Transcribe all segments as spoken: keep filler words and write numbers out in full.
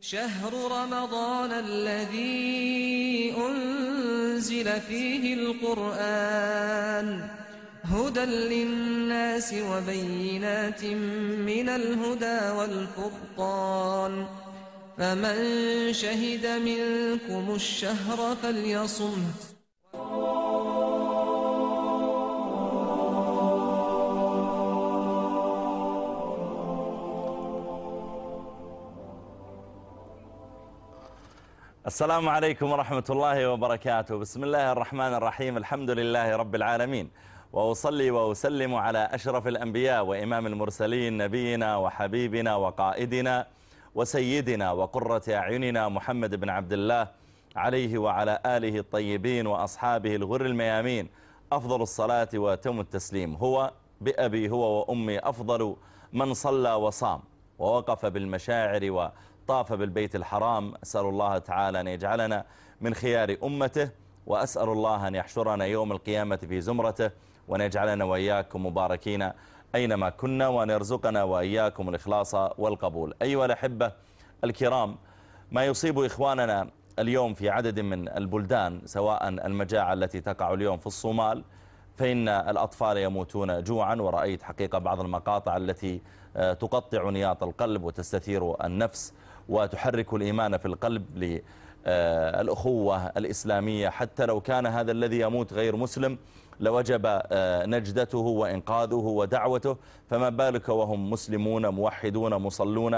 شهر رمضان الذي أنزل فيه القرآن هدى للناس وبينات من الهدى والفرقان فمن شهد منكم الشهر فليصمه. السلام عليكم ورحمة الله وبركاته. بسم الله الرحمن الرحيم. الحمد لله رب العالمين، وأصلي وأسلم على أشرف الأنبياء وإمام المرسلين نبينا وحبيبنا وقائدنا وسيدنا وقرة أعيننا محمد بن عبد الله عليه وعلى آله الطيبين وأصحابه الغر الميامين أفضل الصلاة وأتم التسليم. هو بأبي هو وأمي أفضل من صلى وصام ووقف بالمشاعر و طاف بالبيت الحرام. أسأل الله تعالى أن يجعلنا من خيار أمته، وأسأل الله أن يحشرنا يوم القيامة في زمرته، وأن يجعلنا وإياكم مباركين أينما كنا، وأن يرزقنا وإياكم الإخلاص والقبول. أيها الأحبة الكرام، ما يصيب إخواننا اليوم في عدد من البلدان، سواء المجاعة التي تقع اليوم في الصومال، فإن الأطفال يموتون جوعا، ورأيت حقيقة بعض المقاطع التي تقطع نياط القلب وتستثير النفس وتحرك الإيمان في القلب للأخوة الإسلامية. حتى لو كان هذا الذي يموت غير مسلم لوجب نجدته وإنقاذه ودعوته، فما بالك وهم مسلمون موحدون مصلون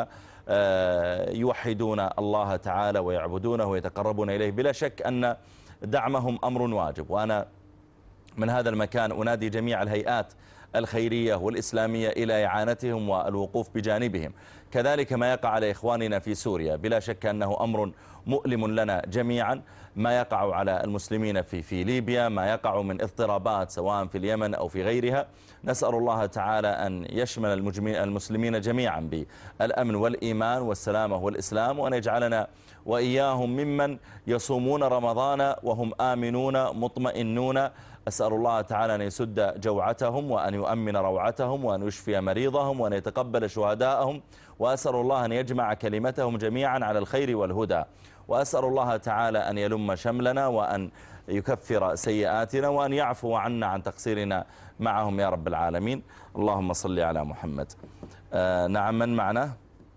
يوحدون الله تعالى ويعبدونه ويتقربون إليه. بلا شك أن دعمهم أمر واجب، وأنا من هذا المكان أنادي جميع الهيئات الخيرية والإسلامية إلى إعانتهم والوقوف بجانبهم. كذلك ما يقع على إخواننا في سوريا، بلا شك أنه أمر مؤلم لنا جميعا. ما يقع على المسلمين في في ليبيا، ما يقع من اضطرابات سواء في اليمن أو في غيرها، نسأل الله تعالى أن يشمل المسلمين جميعا بالأمن والإيمان والسلامة والإسلام، وأن يجعلنا وإياهم ممن يصومون رمضان وهم آمنون مطمئنون. أسأل الله تعالى أن يسد جوعتهم، وأن يؤمن روعتهم، وأن يشفي مريضهم، وأن يتقبل شهداءهم، وأسأل الله أن يجمع كلمتهم جميعا على الخير والهدى، وأسأل الله تعالى أن يلم شملنا، وأن يكفر سيئاتنا، وأن يعفو عنا عن تقصيرنا معهم يا رب العالمين. اللهم صل على محمد. آه نعم، من معنا؟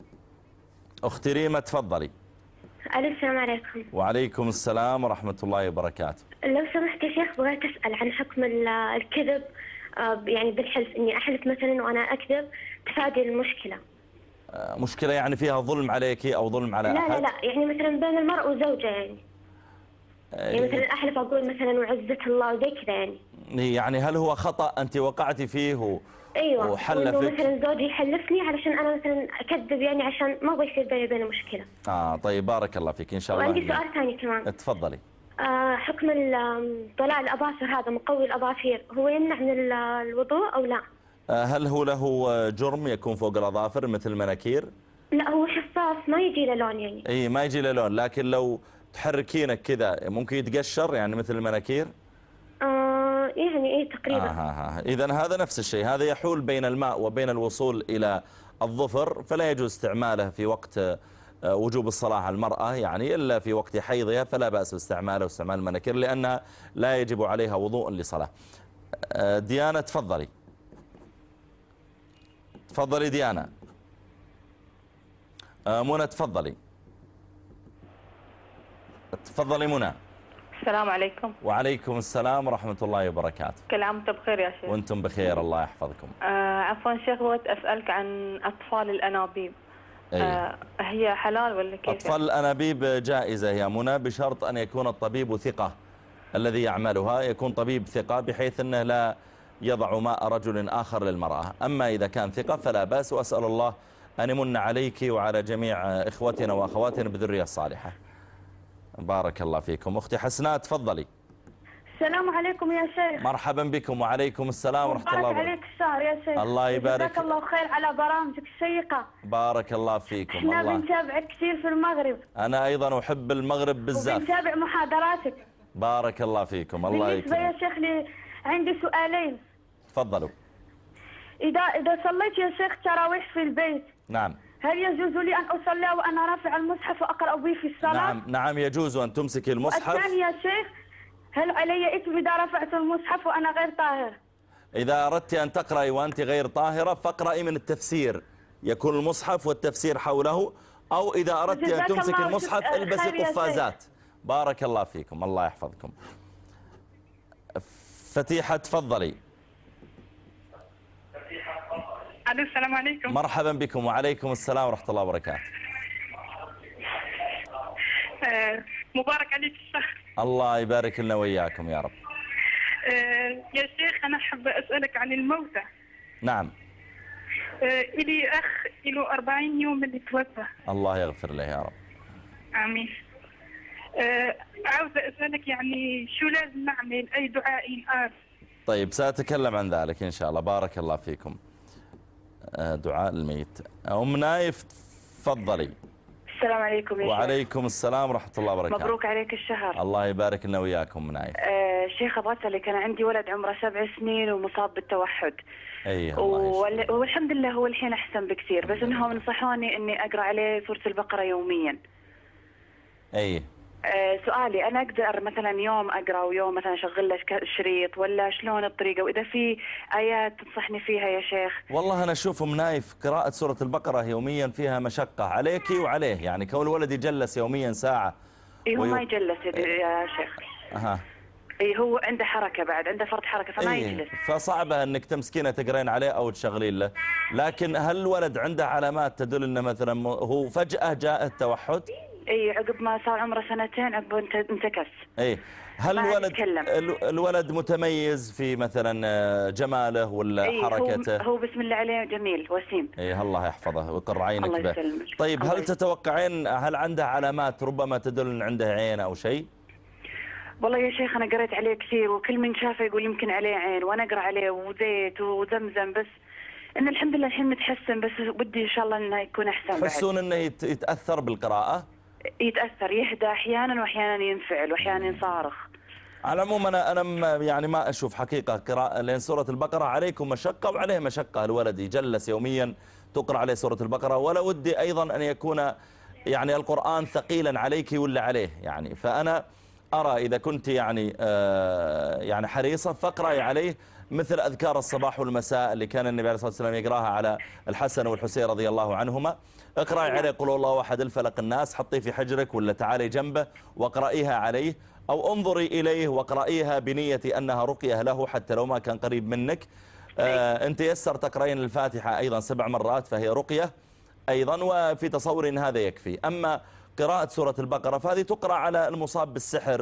أختي ريما تفضلي. السلام عليكم. وعليكم السلام ورحمة الله وبركاته. لو سمحت يا شيخ، بغيت أسأل عن حكم الكذب، يعني بالحلف، إني أحلف مثلا وأنا أكذب تفادي المشكلة. مشكلة يعني فيها ظلم عليك أو ظلم على لا أحد؟ لا لا، يعني مثلا بين المرء وزوجه، يعني يعني مثلا أحلف أقول مثلا وعزة الله وزي كذا. يعني يعني هل هو خطأ أنت وقعتي فيه و... أيوة، وحلفك؟ وإنه مثلا زوجي يحلفني علشان أنا مثلا أكذب، يعني عشان ما بيصير بيني وبينه مشكلة. آه طيب، بارك الله فيك إن شاء الله. وعندي سؤال ثاني كمان. تفضلي. آه حكم طلاء الأظافر، هذا مقوي الأظافير، هو يمنع من الوضوء أو لا؟ آه هل هو له جرم يكون فوق الأظافر مثل المناكير؟ لا، هو شفاف ما يجي له لون يعني. اي ما يجي له لون، لكن لو تحركينه كذا ممكن يتقشر يعني مثل المناكير؟ آه يعني ايه تقريبا. آه آه. إذن هذا نفس الشيء، هذا يحول بين الماء وبين الوصول إلى الظفر، فلا يجوز استعماله في وقت وجوب الصلاة على المرأة، يعني إلا في وقت حيضها فلا بأس باستعماله واستعمال المناكير، لأنها لا يجب عليها وضوء لصلاة. آه ديانة تفضلي. تفضلي ديانة. آه منى تفضلي. تفضلي منى. السلام عليكم. وعليكم السلام ورحمة الله وبركاته. كل عام وانتم بخير يا شيخ. وانتم بخير، الله يحفظكم. آه عفوا شيخ، بغيت أسألك عن أطفال الأنابيب. أيه. آه هي حلال ولا كيف؟ أطفال الأنابيب جائزة يا منى، بشرط أن يكون الطبيب ثقة، الذي يعملها يكون طبيب ثقة بحيث أنه لا يضع ماء رجل آخر للمرأة. أما إذا كان ثقة فلا بأس، وأسأل الله أن يمن عليك وعلى جميع إخوتنا وأخواتنا بالذرية الصالحة. بارك الله فيكم. أختي حسناء تفضلي. السلام عليكم يا شيخ. مرحبا بكم. وعليكم السلام ورحمة الله وبركاته. بارك عليك الشهر يا شيخ. الله يبارك. جزاك الله خير على برامجك الشيقة. بارك الله فيكم. احنا الله بنتابعك كثير في المغرب. أنا أيضا أحب المغرب بالزاف. وبنتابع محاضراتك. بارك الله فيكم. الله بالنسبة يكرمك. يا شيخ لي عندي سؤالين. تفضلوا. إذا إذا صليت يا شيخ تراويح في البيت، نعم، هل يجوز لي أن أصلي وأنا رافع المصحف وأقرأ به في الصلاة؟ نعم نعم يجوز أن تمسك المصحف. الثاني يا شيخ، هل علي إثم إذا رفعت المصحف وأنا غير طاهر؟ إذا أردت أن تقرأي وأنت غير طاهرة فاقرأي من التفسير، يكون المصحف والتفسير حوله، أو إذا أردت أن تمسك المصحف البسي قفازات. بارك الله فيكم، الله يحفظكم. فتيحة تفضلي. السلام عليكم. مرحبا بكم. وعليكم السلام ورحمة الله وبركاته. آه مبارك عليك الشهر. الله يبارك لنا وإياكم يا رب. آه يا شيخ أنا حابة أسألك عن الموتى. نعم. آه إلي أخ له أربعين يوم اللي توفى. الله يغفر له يا رب. آمين. آه عاوزة أسألك يعني شو لازم نعمل، أي دعاء ينقال؟ طيب سأتكلم عن ذلك إن شاء الله. بارك الله فيكم. دعاء الميت. أم نايف تفضلي. السلام عليكم يا شيخ. وعليكم السلام ورحمة الله وبركاته. مبروك عليك الشهر. الله يبارك لنا وياكم أم نايف. آه شيخ أبغى أسألك، أنا عندي ولد عمره سبع سنين ومصاب بالتوحد. أيه وال... والحمد لله هو الحين أحسن بكثير، بس إنهم نصحوني إني أقرأ عليه سورة البقرة يوميا. أيه. آه سؤالي، أنا أقدر مثلا يوم أقرأ ويوم مثلا أشغل له شريط، ولا شلون الطريقة؟ وإذا في آيات تنصحني فيها يا شيخ؟ والله أنا أشوف أم نايف قراءة سورة البقرة يوميا فيها مشقة عليك وعليه، يعني كون الولد يجلس يوميا ساعة. إيه هو ويو... ما يجلس يا شيخ. أها. إيه هو عنده حركة بعد، عنده فرط حركة فما إيه يجلس. فصعبة أنك تمسكينه تقرين عليه أو تشغلين له. لكن هل الولد عنده علامات تدل أنه مثلا هو فجأة جاء التوحد؟ اي عقب ما صار عمره سنتين عقب انتكس. اي هل الولد الولد متميز في مثلا جماله ولا أيه حركته؟ هو, هو بسم الله عليه جميل وسيم. اي الله يحفظه ويقر عينك به. يسلمك. طيب الله هل تتوقعين هل عنده علامات ربما تدل ان عنده عين او شيء؟ والله يا شيخ انا قريت عليه كثير، وكل من شافه يقول يمكن عليه عين، وانا اقرا عليه وزيت وزمزم، بس ان الحمد لله الحين متحسن، بس بدي ان شاء الله انه يكون احسن. بعد تحسون انه يتاثر بالقراءه؟ يتأثر، يهدى أحيانا وأحيانا ينفعل وأحيانا ينصارخ. على العموم أنا أنا يعني ما أشوف حقيقة قراءة، لأن سورة البقرة عليكم مشقة وعليه مشقة. الولد يجلس يوميا تقرأ عليه سورة البقرة، ولا ودي أيضا أن يكون يعني القرآن ثقيلا عليك ولا عليه يعني. فأنا أرى إذا كنت يعني آه يعني حريصة فاقرأي عليه مثل أذكار الصباح والمساء اللي كان النبي عليه الصلاة والسلام يقراها على الحسن والحسين رضي الله عنهما. اقرأي عليه قل الله أحد الفلق الناس، حطيه في حجرك ولا تعالي جنبه واقرأيها عليه، أو انظري إليه واقرأيها بنية أنها رقية له حتى لو ما كان قريب منك. آه انت يسر تقرأين الفاتحة أيضا سبع مرات فهي رقية أيضا، وفي تصور إن هذا يكفي. أما قراءة سورة البقرة فهذه تقرأ على المصاب بالسحر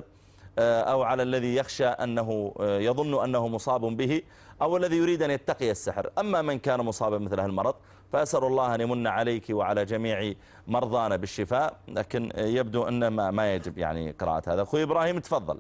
أو على الذي يخشى أنه يظن أنه مصاب به، أو الذي يريد أن يتقي السحر. أما من كان مصابا مثل هالمرض فأسأل الله أن يمن عليك وعلى جميع مرضانا بالشفاء، لكن يبدو أن ما, ما يجب يعني قراءة هذا. أخوي إبراهيم تفضل.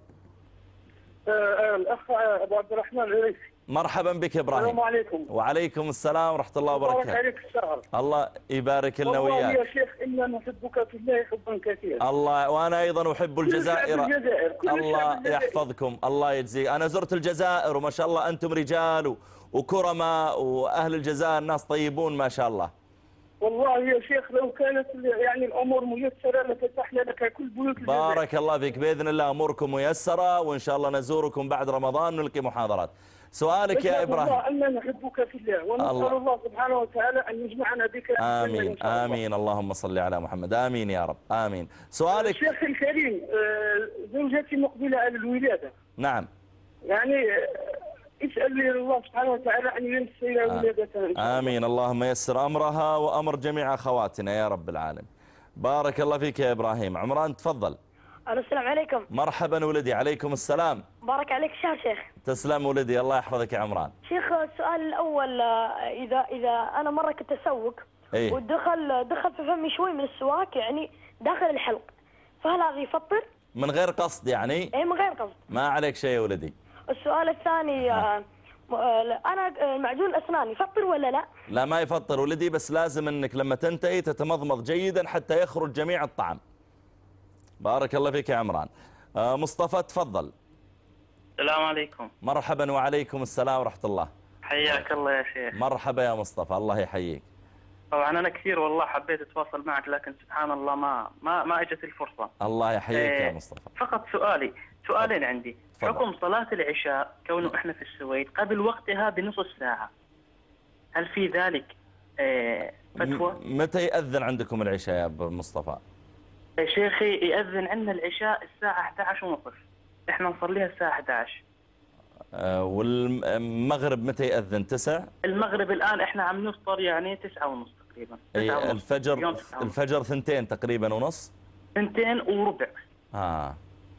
الأخ أبو عبد الرحمن العريسي. مرحبا بك إبراهيم. السلام عليكم. وعليكم السلام ورحمة الله وبركاته. مبارك عليك الشهر. الله يبارك لنا وياك. والله يا شيخ إنا نحبك في الله حبا كثيرا. الله وأنا أيضا أحب الجزائر. الجزائر. الله يحفظكم، الله يجزيك. أنا زرت الجزائر وما شاء الله أنتم رجال وكرماء، وأهل الجزائر ناس طيبون ما شاء الله. والله يا شيخ لو كانت يعني الأمور ميسرة لفتحنا لك كل بيوت الجزائر. بارك الله فيك، بإذن الله أموركم ميسرة، وإن شاء الله نزوركم بعد رمضان ونلقي محاضرات. سؤالك يا إبراهيم. الله أننا نحبك في الله، ونسأل الله, الله سبحانه وتعالى أن يجمعنا بك. آمين آمين اللهم صل على محمد. آمين يا رب آمين. سؤالك. الشيخ الكريم، زوجتي مقبلة على الولادة. نعم. يعني اسأل لي الله سبحانه وتعالى أن ينسي ولادتها. آمين اللهم يسر أمرها وأمر جميع أخواتنا يا رب العالمين. بارك الله فيك يا إبراهيم. عمران تفضل. السلام عليكم. مرحبا ولدي. عليكم السلام. بارك عليك الشهر شيخ. تسلم ولدي، الله يحفظك يا عمران. شيخ السؤال الأول، إذا إذا أنا مرة كنت أسوق إيه؟ ودخل دخل في فمي شوي من السواك يعني داخل الحلق، فهل هذا يفطر؟ من غير قصد يعني؟ إيه من غير قصد. ما عليك شيء يا ولدي. السؤال الثاني، آه. أنا معجون أسنان يفطر ولا لا؟ لا ما يفطر ولدي، بس لازم أنك لما تنتهي تتمضمض جيدا حتى يخرج جميع الطعام. بارك الله فيك يا عمران. آه مصطفى تفضل. السلام عليكم. مرحبا وعليكم السلام ورحمة الله. حياك الله يا شيخ. مرحبا يا مصطفى، الله يحييك. طبعا أنا كثير والله حبيت أتواصل معك، لكن سبحان الله ما ما ما إجت الفرصة. الله يحييك إيه يا مصطفى. فقط سؤالي سؤالين عندي. تفضل. حكم صلاة العشاء كونه إحنا في السويد قبل وقتها بنصف ساعة، هل في ذلك إيه فتوى؟ م- متى يأذن عندكم العشاء يا أبو مصطفى؟ يا شيخي يأذن عندنا العشاء الساعة إحدى عشر ونصف، إحنا نصليها الساعة إحدى عشر. آه والمغرب متى يأذن؟ تسع؟ المغرب الآن إحنا عم نفطر يعني تسعة ونص تقريبا. أي الفجر الفجر ثنتين تقريبا ونص؟ ثنتين وربع. آه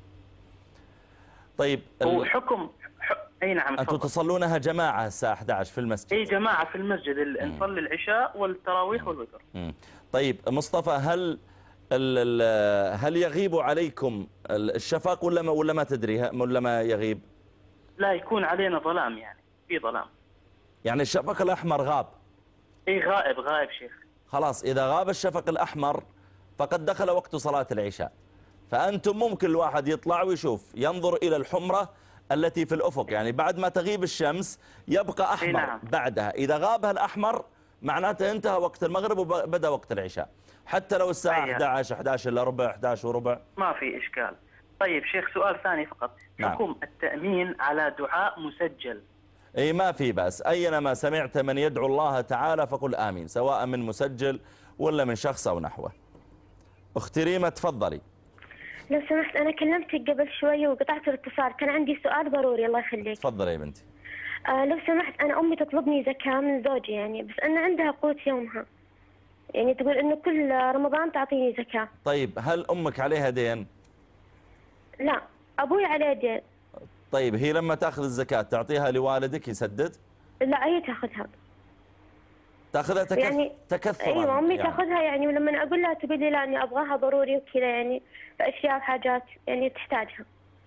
طيب وحكم ح... أي نعم. أنتم تصلونها جماعة الساعة إحدى عشر في المسجد؟ أي جماعة في المسجد، ال... نصلي العشاء والتراويح والوتر. مم. طيب مصطفى، هل ال ال هل يغيب عليكم الشفق ولا ما ولا ما تدري ولا ما يغيب؟ لا يكون علينا ظلام، يعني في ظلام. يعني الشفق الأحمر غاب؟ اي غائب غائب شيخ. خلاص إذا غاب الشفق الأحمر فقد دخل وقت صلاة العشاء، فأنتم ممكن الواحد يطلع ويشوف، ينظر إلى الحمرة التي في الأفق، يعني بعد ما تغيب الشمس يبقى أحمر نعم. بعدها، إذا غابها الأحمر معناته انتهى وقت المغرب وبدأ وقت العشاء، حتى لو الساعة أيه. إحدى عشر إحدى عشر إلا ربع إحدى عشر وربع ما في إشكال. طيب شيخ سؤال ثاني فقط. نعم. حكم التأمين على دعاء مسجل؟ اي ما في بأس، أينما سمعت من يدعو الله تعالى فقل آمين، سواء من مسجل ولا من شخص أو نحوه. أختي ريما تفضلي. لو سمحت أنا كلمتك قبل شوية وقطعت الاتصال، كان عندي سؤال ضروري. الله يخليك. تفضلي يا بنتي. آه لو سمحت، أنا أمي تطلبني زكاة من زوجي يعني، بس أن عندها قوت يومها، يعني تقول إنه كل رمضان تعطيني زكاة. طيب هل أمك عليها دين؟ لا، أبوي عليه دين. طيب هي لما تأخذ الزكاة تعطيها لوالدك يسدد؟ لا، هي تاخذها. تاخذها تكث... يعني تكثرا؟ ايوه امي يعني. تاخذها يعني، ولما اقول لها تقول لي لا اني ابغاها ضروري وكذا، يعني في اشياء وحاجات يعني تحتاجها.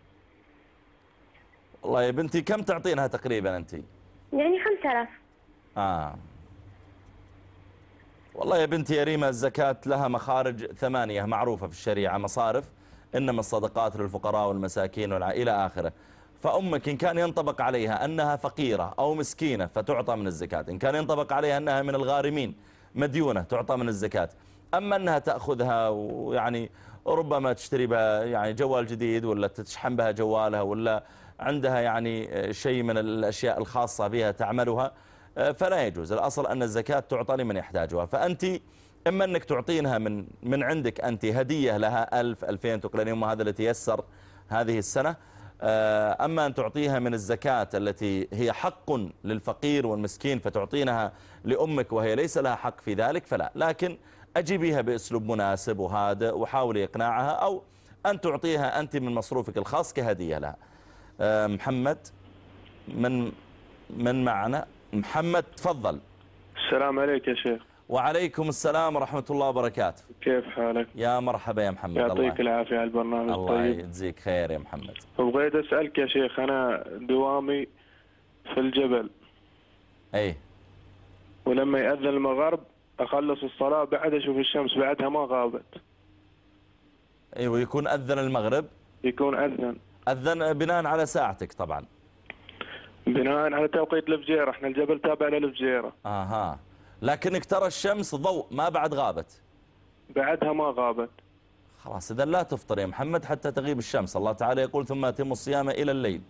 والله يا بنتي كم تعطينها تقريبا أنت؟ يعني خمسة آلاف. آه والله يا بنتي يا ريما الزكاة لها مخارج ثمانية معروفة في الشريعة، مصارف، إنما الصدقات للفقراء والمساكين إلى آخره. فأمك إن كان ينطبق عليها أنها فقيرة أو مسكينة فتعطى من الزكاة، إن كان ينطبق عليها أنها من الغارمين مديونة تعطى من الزكاة. أما أنها تأخذها ويعني ربما تشتري بها يعني جوال جديد، ولا تشحن بها جوالها، ولا عندها يعني شيء من الأشياء الخاصة بها تعملها، فلا يجوز. الأصل أن الزكاة تعطى لمن يحتاجها. فأنت إما أنك تعطينها من من عندك أنت هدية لها ألف ألفين تقلين، وهذا التي يسر هذه السنة. أما أن تعطيها من الزكاة التي هي حق للفقير والمسكين فتعطينها لأمك وهي ليس لها حق في ذلك فلا، لكن أجيبيها بأسلوب مناسب وهادئ وحاولي إقناعها، أو أن تعطيها أنت من مصروفك الخاص كهدية لها. محمد من من معنا. محمد تفضل. السلام عليك يا شيخ. وعليكم السلام ورحمة الله وبركاته. كيف حالك؟ يا مرحبا يا محمد. يعطيك العافية على البرنامج. الله طيب. يجزيك خير يا محمد. بغيت أسألك يا شيخ، أنا دوامي في الجبل. أي. ولما يأذن المغرب أخلص الصلاة بعد أشوف الشمس بعدها ما غابت. أي ويكون أذن المغرب؟ يكون أذن. أذن بناء على ساعتك طبعا. بناء على توقيت الفجيرة، احنا الجبل تابع للفجيرة. اها، لكنك ترى الشمس ضوء ما بعد غابت. بعدها ما غابت. خلاص إذا لا تفطر يا محمد حتى تغيب الشمس. الله تعالى يقول ثم أتموا الصيام إلى الليل.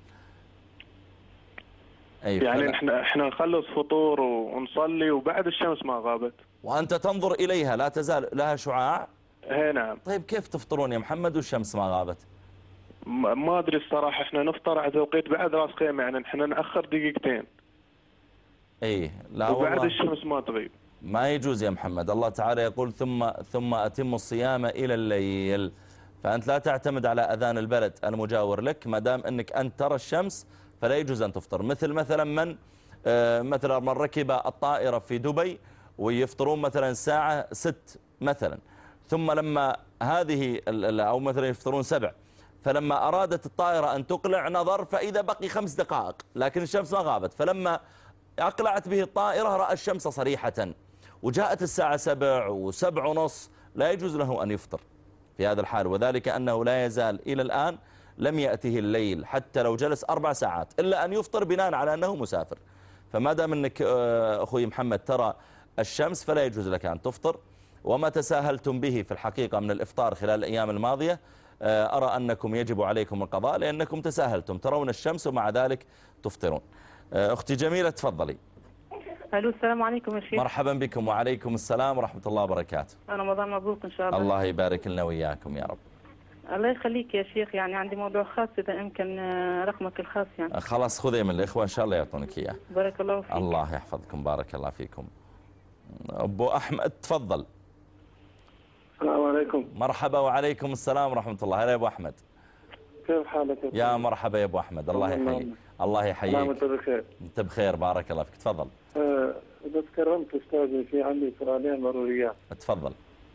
أي يعني فلا... احنا احنا نخلص فطور ونصلي وبعد الشمس ما غابت. وأنت تنظر إليها لا تزال لها شعاع؟ اي نعم. طيب كيف تفطرون يا محمد والشمس ما غابت؟ ما ادري الصراحه، احنا نفطر على توقيت بعد راس خيمه، يعني احنا ناخر دقيقتين. ايه لا وبعد والله الشمس ما تغيب. ما يجوز يا محمد. الله تعالى يقول ثم ثم اتموا الصيام الى الليل، فانت لا تعتمد على اذان البلد المجاور لك، ما دام انك انت ترى الشمس فلا يجوز ان تفطر. مثل مثلا من آه مثلا من ركب الطائره في دبي ويفطرون مثلا الساعه ست مثلا، ثم لما هذه او مثلا يفطرون سبع، فلما أرادت الطائرة أن تقلع نظر فإذا بقي خمس دقائق لكن الشمس ما غابت، فلما أقلعت به الطائرة رأى الشمس صريحة، وجاءت الساعة سبع وسبع ونص، لا يجوز له أن يفطر في هذا الحال، وذلك أنه لا يزال إلى الآن لم يأته الليل حتى لو جلس أربع ساعات، إلا أن يفطر بناء على أنه مسافر. فما دام أنك أخوي محمد ترى الشمس فلا يجوز لك أن تفطر. وما تساهلتم به في الحقيقة من الإفطار خلال الأيام الماضية أرى أنكم يجب عليكم القضاء لأنكم تساهلتم، ترون الشمس ومع ذلك تفطرون. أختي جميلة تفضلي. الو السلام عليكم يا شيخ. مرحبا بكم. وعليكم السلام ورحمة الله وبركاته. رمضان مبروك إن شاء الله. الله يبارك لنا وإياكم يا رب. الله يخليك يا شيخ، يعني عندي موضوع خاص إذا يمكن رقمك الخاص يعني. خلاص خذي من الإخوة إن شاء الله يعطونك إياه. بارك الله فيك. الله يحفظكم، بارك الله فيكم. أبو أحمد تفضل. السلام عليكم. مرحبا. وعليكم السلام ورحمة الله. هلا يا أبو أحمد. كيف حالك يا يا مرحبا يا أبو أحمد. الله يحييك. الله يحييك. أنت بخير. أنت بخير بارك الله فيك. تفضل. أه إذا تكرمت أستاذي في عندي سؤالين ضروريات. تفضل.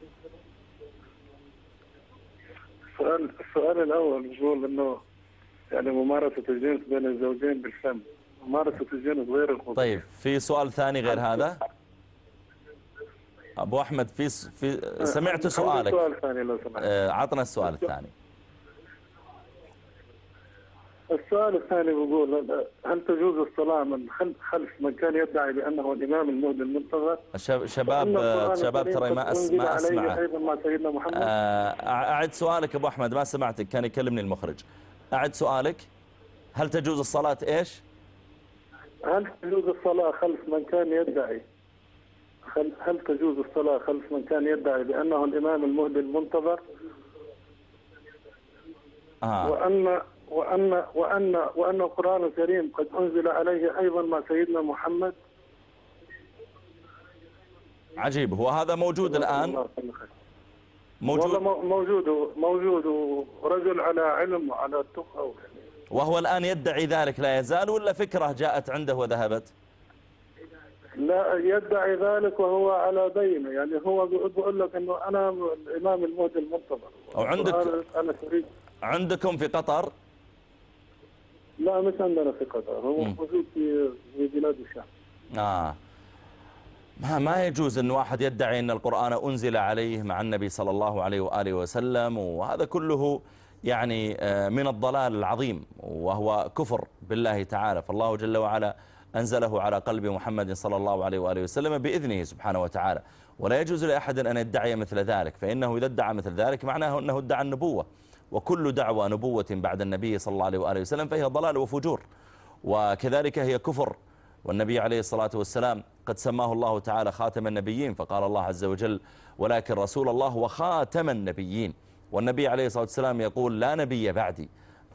السؤال السؤال الأول بيقول إنه يعني ممارسة الجنس بين الزوجين بالفم، ممارسة الجنس غير الخطوة. طيب في سؤال ثاني غير هذا؟ أبو أحمد في في سمعت سؤالك. سؤال ثاني لو سمحت. آه عطنا السؤال الثاني. السؤال الثاني بيقول هل تجوز الصلاة من خلف من كان يدعي بأنه الإمام المهدي المنتظر؟ شباب شباب ترى ما أسمع أسمع أيضا مع سيدنا محمد. أعد سؤالك أبو أحمد، ما سمعتك، كان يكلمني المخرج. أعد سؤالك. هل تجوز الصلاة إيش؟ هل تجوز الصلاة خلف من كان يدعي هل تجوز الصلاة خلف من كان يدعي بأنه الإمام المهدي المنتظر؟ آه. وأن وأن وأن وأن القرآن الكريم قد أنزل عليه أيضا مع سيدنا محمد. عجيب. هو هذا موجود الآن؟ موجود موجود موجود رجل على علم وعلى تقى. وهو الآن يدعي ذلك لا يزال ولا فكرة جاءت عنده وذهبت؟ لا يدعي ذلك وهو على بينه، يعني هو بيقول لك انه انا الامام المهدي المنتظر. وعندك انا تريد عندكم في قطر؟ لا مش عندنا في قطر، هو موجود في في بلاد الشام. اه ما ما يجوز ان واحد يدعي ان القرآن انزل عليه مع النبي صلى الله عليه واله وسلم، وهذا كله يعني من الضلال العظيم وهو كفر بالله تعالى. فالله جل وعلا أنزله على قلب محمد صلى الله عليه وآله وسلم بإذنه سبحانه وتعالى، ولا يجوز لأحد أن يدعي مثل ذلك، فإنه إذا ادعى مثل ذلك معناه أنه ادعى النبوة، وكل دعوة نبوة بعد النبي صلى الله عليه وآله وسلم فهي ضلال وفجور، وكذلك هي كفر. والنبي عليه الصلاة والسلام قد سماه الله تعالى خاتم النبيين، فقال الله عز وجل ولكن رسول الله وخاتم النبيين، والنبي عليه الصلاة والسلام يقول لا نبي بعدي،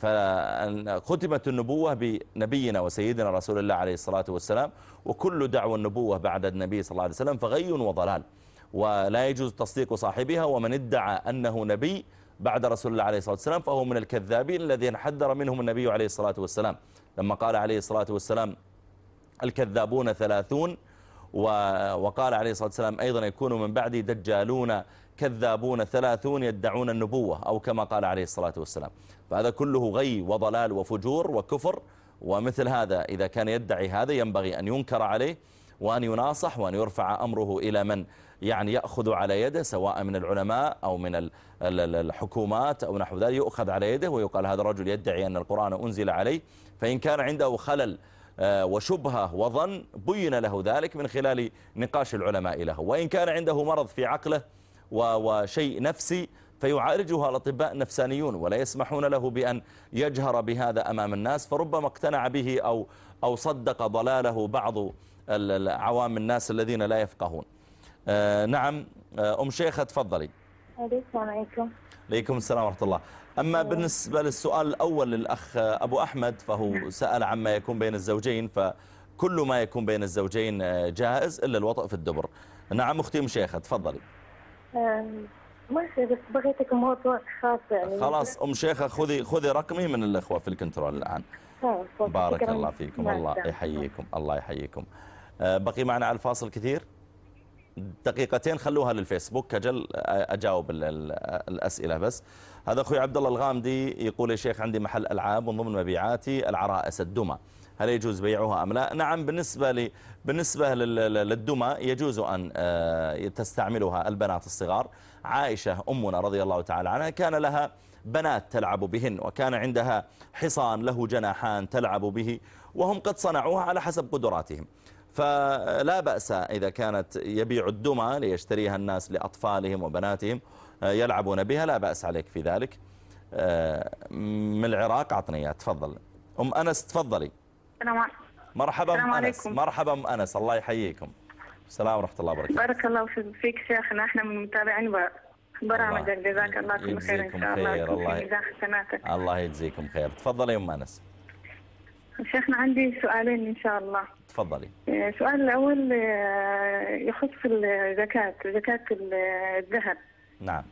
فختمت النبوة بنبينا وسيدنا رسول الله عليه الصلاة والسلام، وكل دعوة النبوة بعد النبي صلى الله عليه وسلم فغي وضلال، ولا يجوز تصديق صاحبها. ومن ادعى أنه نبي بعد رسول الله عليه الصلاة والسلام فهو من الكذابين الذين حذر منهم النبي عليه الصلاة والسلام لما قال عليه الصلاة والسلام الكذابون ثلاثون، وقال عليه الصلاة والسلام أيضا يكون من بعدي دجالون كذابون ثلاثون يدعون النبوة، أو كما قال عليه الصلاة والسلام. فهذا كله غي وضلال وفجور وكفر، ومثل هذا إذا كان يدعي هذا ينبغي أن ينكر عليه وأن يناصح وأن يرفع أمره إلى من يعني يأخذ على يده، سواء من العلماء أو من الحكومات أو نحو ذلك، يؤخذ على يده ويقال هذا الرجل يدعي أن القرآن أنزل عليه، فإن كان عنده خلل وشبهة وظن بين له ذلك من خلال نقاش العلماء له، وإن كان عنده مرض في عقله وشيء نفسي فيعالجها الأطباء النفسانيون، ولا يسمحون له بأن يجهر بهذا أمام الناس، فربما اقتنع به أو أو صدق ضلاله بعض عوام الناس الذين لا يفقهون. آه نعم. أم شيخة تفضلي. السلام عليكم. عليكم السلام ورحمة الله. أما بالنسبة للسؤال الأول للأخ أبو أحمد فهو سأل عما يكون بين الزوجين، فكل ما يكون بين الزوجين جائز إلا الوطء في الدبر. نعم أختي أم شيخة تفضلي. ماشي، بس بغيتك موضوع خاص يعني. خلاص أم شيخة خذي خذي رقمي من الأخوة في الكنترول الآن. بارك الله فيكم. الله يحييكم. الله يحييكم. بقي معنا على الفاصل كثير، دقيقتين خلوها للفيسبوك كجل أجاوب الأسئلة بس. هذا أخوي عبد الله الغامدي يقول يا شيخ عندي محل ألعاب ومن ضمن مبيعاتي العرائس الدمى، هل يجوز بيعها أم لا؟ نعم، بالنسبة لي بالنسبة للدمى يجوز أن تستعملها البنات الصغار. عائشة أمنا رضي الله تعالى عنها كان لها بنات تلعب بهن، وكان عندها حصان له جناحان تلعب به، وهم قد صنعوها على حسب قدراتهم، فلا بأس إذا كانت يبيع الدمى ليشتريها الناس لأطفالهم وبناتهم يلعبون بها، لا بأس عليك في ذلك. من العراق عطني تفضل أم أنس، تفضلي. السلام عليكم. مرحبا السلام أم أنس. عليكم. مرحبا أم أنس، الله يحييكم. السلام ورحمة الله وبركاته. بارك الله فيك شيخنا، احنا من متابعين برامجك، جزاك الله كل خير ان شاء الله. خير. الله في ميزان حسناتك. الله يجزيكم خير. تفضلي يا أم أنس. شيخنا عندي سؤالين ان شاء الله. تفضلي. السؤال الاول يخص الزكاة، زكاة الذهب. نعم.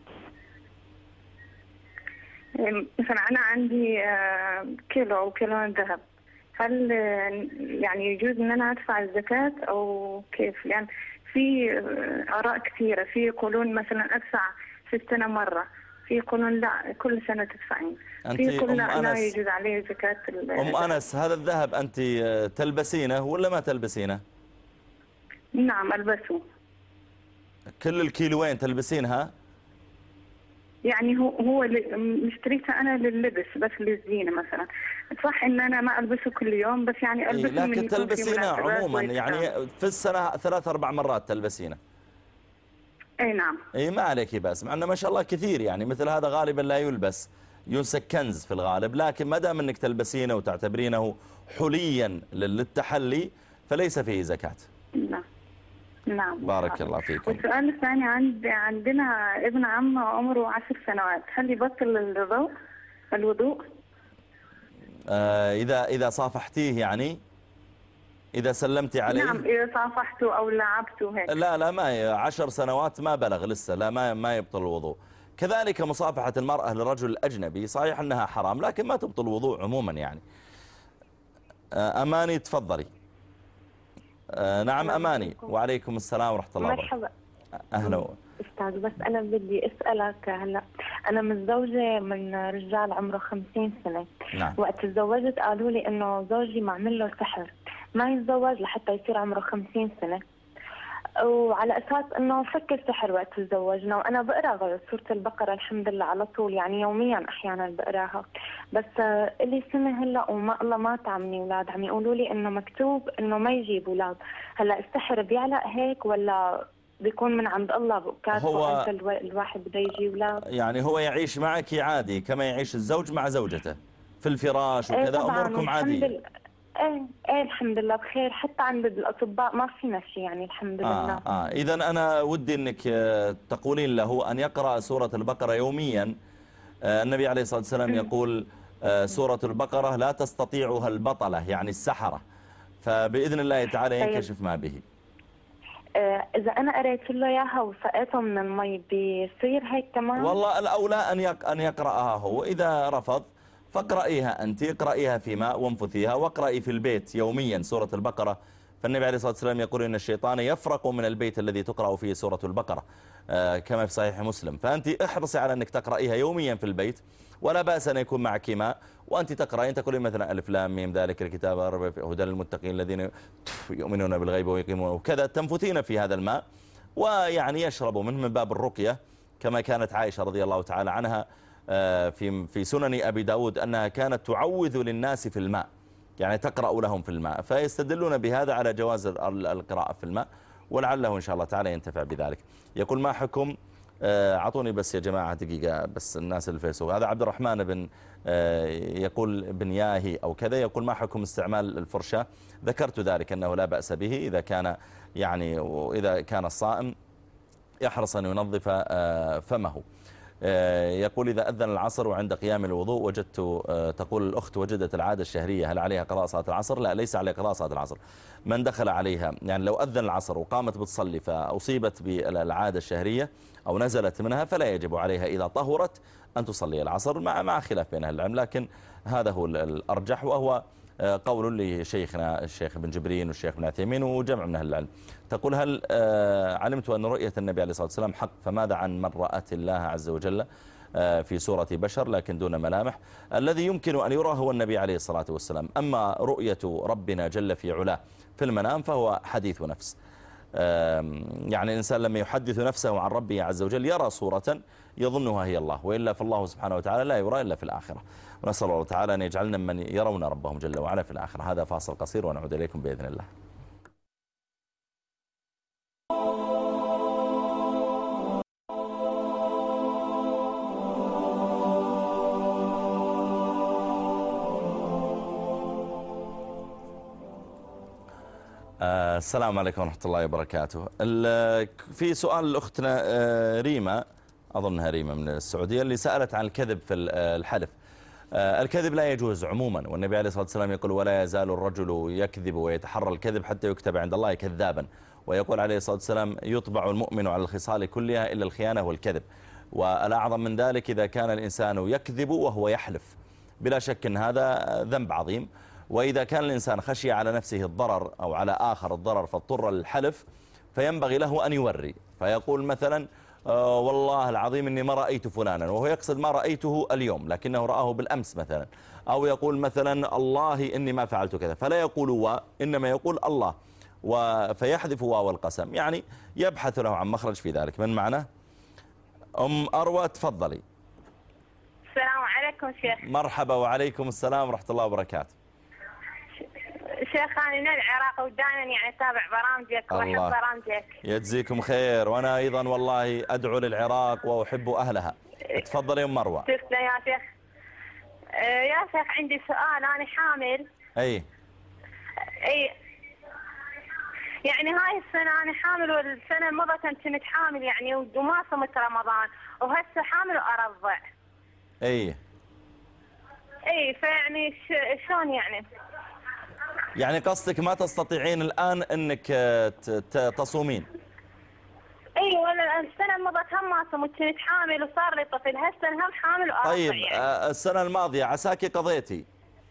مثلا انا عندي كيلو او كيلوين ذهب، هل يعني يجوز ان انا ادفع الزكاة او كيف؟ يعني في اراء كثيرة، في يقولون مثلا ادفع في السنة مرة، في يقولون لا كل سنة تدفعين، في يقولون لا, لا يجوز عليه زكاة. أم أنس، هذا الذهب أنت تلبسينه ولا ما تلبسينه؟ نعم ألبسه. كل الكيلوين تلبسينها؟ يعني هو هو مشتريته أنا لللبس بس للزينة مثلا، صح إن أنا ما ألبسه كل يوم بس يعني ألبسه إيه، لكن من تلبسينه عموما يعني في السنة ثلاث أربع مرات تلبسينه. أي نعم. إيه ما عليك بس، مع أنه ما شاء الله كثير يعني مثل هذا غالبا لا يلبس، ينسك كنز في الغالب، لكن ما دام أنك تلبسينه وتعتبرينه حليا للتحلي فليس فيه زكاة. نعم. نعم. بارك الله فيكم. والسؤال الثاني، عند عندنا ابن عم عمره عشر سنوات، هل يبطل الوضوء الوضوء؟ آه إذا إذا صافحتيه يعني، إذا سلمتي عليه. نعم إذا صافحته أو لعبته هيك. لا لا ما عشر سنوات ما بلغ لسه، لا ما ما يبطل الوضوء. كذلك مصافحة المرأة للرجل الأجنبي صحيح أنها حرام لكن ما تبطل الوضوء عموما يعني. آه أماني تفضلي. آه نعم أماني. وعليكم السلام ورحمة الله وبركاته. مرحبا. أهلا أستاذ، بس أنا بدي أسألك هلا، أنا متزوجة من رجال عمره خمسين سنة. نعم. وقت تزوجت قالوا لي إنه زوجي معمل له سحر ما يتزوج لحتى يصير عمره خمسين سنة، وعلى أساس إنه فك السحر وقت تزوجنا، وأنا بقرأ سورة البقرة الحمد لله على طول يعني يوميا أحيانا بقراها، بس إلي سنة هلا وما الله ما تعمني أولاد، عم يقولوا لي إنه مكتوب إنه ما يجيب أولاد، هلا السحر بيعلق هيك ولا بيكون من عند الله كاتبه أنت الواحد بده يجي أولاد؟ يعني هو يعيش معك عادي كما يعيش الزوج مع زوجته في الفراش وكذا. إيه أموركم عادية. ايه ايه الحمد لله بخير، حتى عند الأطباء ما فينا شيء يعني الحمد آه لله. آه إذا أنا ودي أنك تقولين له أن يقرأ سورة البقرة يوميا. آه النبي عليه الصلاة والسلام يقول آه سورة البقرة لا تستطيعها البطلة يعني السحرة، فبإذن الله تعالى ينكشف ما به. آه إذا أنا قريت له إياها وسقيته من المي بيصير هيك تمام؟ والله الأولى أن أن يقرأها هو، إذا رفض فاقرأيها أنت، اقرأيها في ماء وانفثيها واقرأي في البيت يوميا سورة البقرة، فالنبي عليه الصلاة والسلام يقول إن الشيطان يفرق من البيت الذي تقرأ فيه سورة البقرة آه كما في صحيح مسلم، فأنت احرصي على أنك تقرأيها يوميا في البيت، ولا بأس أن يكون معك ماء وأنت تقرأين، تقولين مثلا ألف لام ميم ذلك الكتاب هدى للمتقين الذين يؤمنون بالغيب ويقيمون وكذا، تنفثين في هذا الماء ويعني يشربوا منه من باب الرقية، كما كانت عائشة رضي الله تعالى عنها في في سنن أبي داود أنها كانت تعوذ للناس في الماء، يعني تقرأ لهم في الماء، فيستدلون بهذا على جواز القراءة في الماء، ولعله إن شاء الله تعالى ينتفع بذلك. يقول ما حكم، أعطوني بس يا جماعة دقيقة بس الناس الفيسبوك، هذا عبد الرحمن بن يقول بن ياهي أو كذا، يقول ما حكم استعمال الفرشاة؟ ذكرت ذلك أنه لا بأس به إذا كان يعني وإذا كان الصائم يحرص أن ينظف فمه. يقول إذا أذن العصر وعند قيام الوضوء وجدت، تقول الأخت وجدت العادة الشهرية، هل عليها قضاء صلاة العصر؟ لا ليس عليها قضاء صلاة العصر. من دخل عليها يعني لو أذن العصر وقامت بتصلي فأصيبت بالعادة الشهرية أو نزلت منها فلا يجب عليها إذا طهرت أن تصلي العصر، مع مع خلاف بين أهل العلم، لكن هذا هو الأرجح وهو قول لشيخنا الشيخ ابن جبرين والشيخ ابن عثيمين وجمع من أهل العلم. تقول هل علمت أن رؤية النبي عليه الصلاة والسلام حق، فماذا عن من رأت الله عز وجل في صورة بشر لكن دون ملامح؟ الذي يمكن أن يرى هو النبي عليه الصلاة والسلام، أما رؤية ربنا جل في علاه في المنام فهو حديث نفس، يعني الإنسان لما يحدث نفسه عن ربه عز وجل يرى صورة يظنها هي الله، وإلا فالله سبحانه وتعالى لا يرى إلا في الآخرة، ونسأل الله تعالى أن يجعلنا من يرون ربهم جل وعلا في الآخرة. هذا فاصل قصير ونعود إليكم بإذن الله. السلام عليكم ورحمة الله وبركاته. في سؤال لأختنا ريما، أظنها ريما من السعودية، اللي سألت عن الكذب في الحلف. الكذب لا يجوز عموما، والنبي عليه الصلاة والسلام يقول ولا يزال الرجل يكذب ويتحرى الكذب حتى يكتب عند الله كذابا، ويقول عليه الصلاة والسلام يطبع المؤمن على الخصال كلها إلا الخيانة والكذب، والأعظم من ذلك إذا كان الإنسان يكذب وهو يحلف، بلا شك أن هذا ذنب عظيم. وإذا كان الإنسان خشي على نفسه الضرر أو على آخر الضرر فاضطر للحلف، فينبغي له أن يوري، فيقول مثلا آه والله العظيم إني ما رأيت فلانا، وهو يقصد ما رأيته اليوم لكنه رآه بالأمس مثلا، أو يقول مثلا الله إني ما فعلت كذا، فلا يقول و إنما يقول الله، فيحذف واو القسم، يعني يبحث له عن مخرج في ذلك. من معنا؟ أم أروى تفضلي. السلام عليكم شيخ. مرحبا وعليكم السلام ورحمة الله وبركاته. شيخ أنا من العراق ودائما يعني أتابع برامجك وأحب برامجك. يجزيكم خير، وأنا أيضا والله أدعو للعراق وأحب أهلها. تفضلي أم مروة. تسلم يا شيخ. يا شيخ عندي سؤال، أنا حامل. أي أي يعني هاي السنة أنا حامل، والسنة الماضية كنت حامل يعني وما صمت رمضان، وهسه حامل وأرضع. أي أي فيعني شلون يعني؟ يعني قصدك ما تستطيعين الآن أنك تصومين؟ اي ولا السنة الماضية هم ما صمت، كنت حامل وصار لي طفل، هالسنة هم حامل وأرضع. طيب يعني. السنة الماضية عساكي قضيتي؟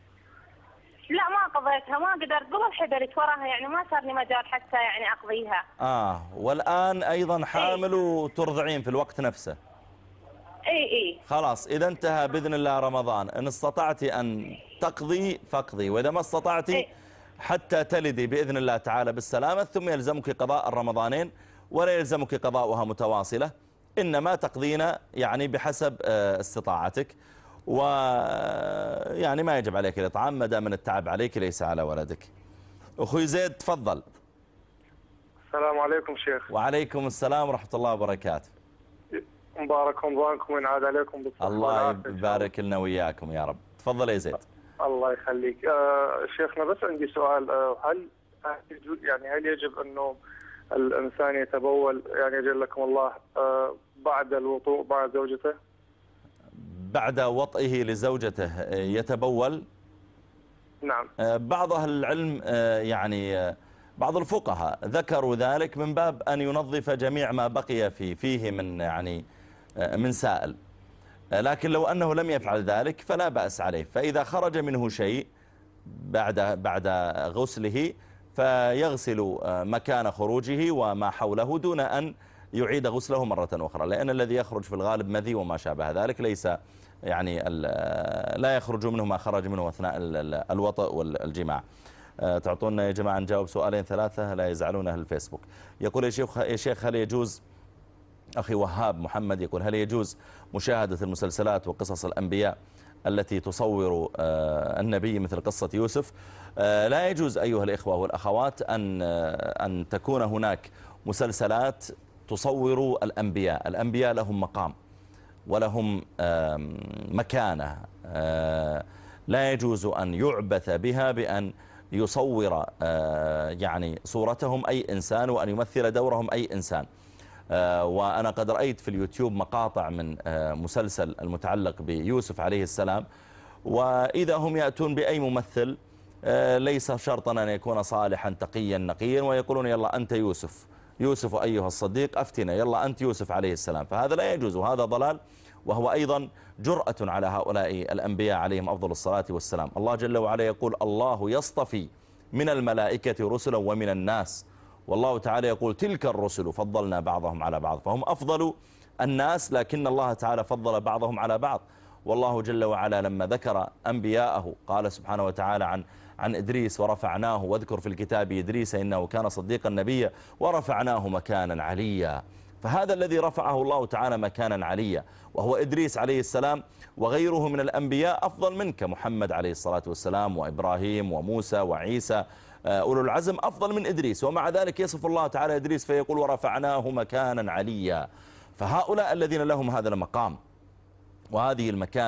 لا ما قضيتها، ما قدرت، قبل حبلت وراها يعني ما صار لي مجال حتى يعني أقضيها. آه والآن أيضا حامل إيه؟ وترضعين في الوقت نفسه؟ اي اي خلاص إذا انتهى بإذن الله رمضان، إن استطعتي أن تقضي فاقضي، وإذا ما استطعتي إيه؟ حتى تلدي بإذن الله تعالى بالسلامة، ثم يلزمك قضاء الرمضانين، ولا يلزمك قضاؤها متواصلة، إنما تقضين يعني بحسب استطاعتك، ويعني ما يجب عليك الإطعام ما دام من التعب عليك ليس على ولدك. أخوي زيد تفضل. السلام عليكم شيخ. وعليكم السلام ورحمة الله وبركاته. مبارك رمضانكم وينعاد عليكم بالصحة. الله يبارك لنا وياكم يا رب. تفضل يا زيد. الله يخليك. آه شيخنا بس عندي سؤال، آه هل يعني هل يجب انه الانسان يتبول يعني يجعل لكم الله آه بعد الوضوء بعد زوجته؟ بعد وطئه لزوجته يتبول؟ نعم. بعض أهل العلم يعني بعض الفقهاء ذكروا ذلك من باب أن ينظف جميع ما بقي في فيه من يعني من سائل، لكن لو أنه لم يفعل ذلك فلا بأس عليه. فإذا خرج منه شيء بعد بعد غسله فيغسل مكان خروجه وما حوله دون أن يعيد غسله مرة أخرى، لأن الذي يخرج في الغالب مذي وما شابه ذلك، ليس يعني لا يخرج منه ما خرج منه أثناء الوطء والجماع. تعطونا يا جماعة نجاوب سؤالين ثلاثة لا يزعلون أهل الفيسبوك. يقول يا شيخ يا شيخ هل يجوز، أخي وهاب محمد يقول هل يجوز مشاهدة المسلسلات وقصص الأنبياء التي تصور النبي مثل قصة يوسف؟ لا يجوز أيها الإخوة والأخوات أن أن تكون هناك مسلسلات تصور الأنبياء. الأنبياء لهم مقام ولهم مكانة، لا يجوز أن يعبث بها بأن يصور يعني صورتهم أي إنسان وأن يمثل دورهم أي إنسان. وأنا قد رأيت في اليوتيوب مقاطع من مسلسل المتعلق بيوسف عليه السلام، وإذا هم يأتون بأي ممثل ليس شرطا أن يكون صالحا تقيا نقيا ويقولون يلا أنت يوسف يوسف أيها الصديق أفتنا، يلا أنت يوسف عليه السلام، فهذا لا يجوز وهذا ضلال، وهو أيضا جرأة على هؤلاء الأنبياء عليهم أفضل الصلاة والسلام. الله جل وعلا يقول الله يصطفي من الملائكة رسلا ومن الناس، والله تعالى يقول تلك الرسل فضلنا بعضهم على بعض، فهم أفضل الناس لكن الله تعالى فضل بعضهم على بعض. والله جل وعلا لما ذكر أنبياءه قال سبحانه وتعالى عن عن إدريس ورفعناه، واذكر في الكتاب إدريس إنه كان صديقا نبيا ورفعناه مكانا عليا. فهذا الذي رفعه الله تعالى مكانا عليا وهو إدريس عليه السلام، وغيره من الأنبياء أفضل منك، محمد عليه الصلاة والسلام وإبراهيم وموسى وعيسى أولو العزم أفضل من إدريس، ومع ذلك يصف الله تعالى إدريس فيقول ورفعناه مكانا عليا. فهؤلاء الذين لهم هذا المقام وهذه المكانة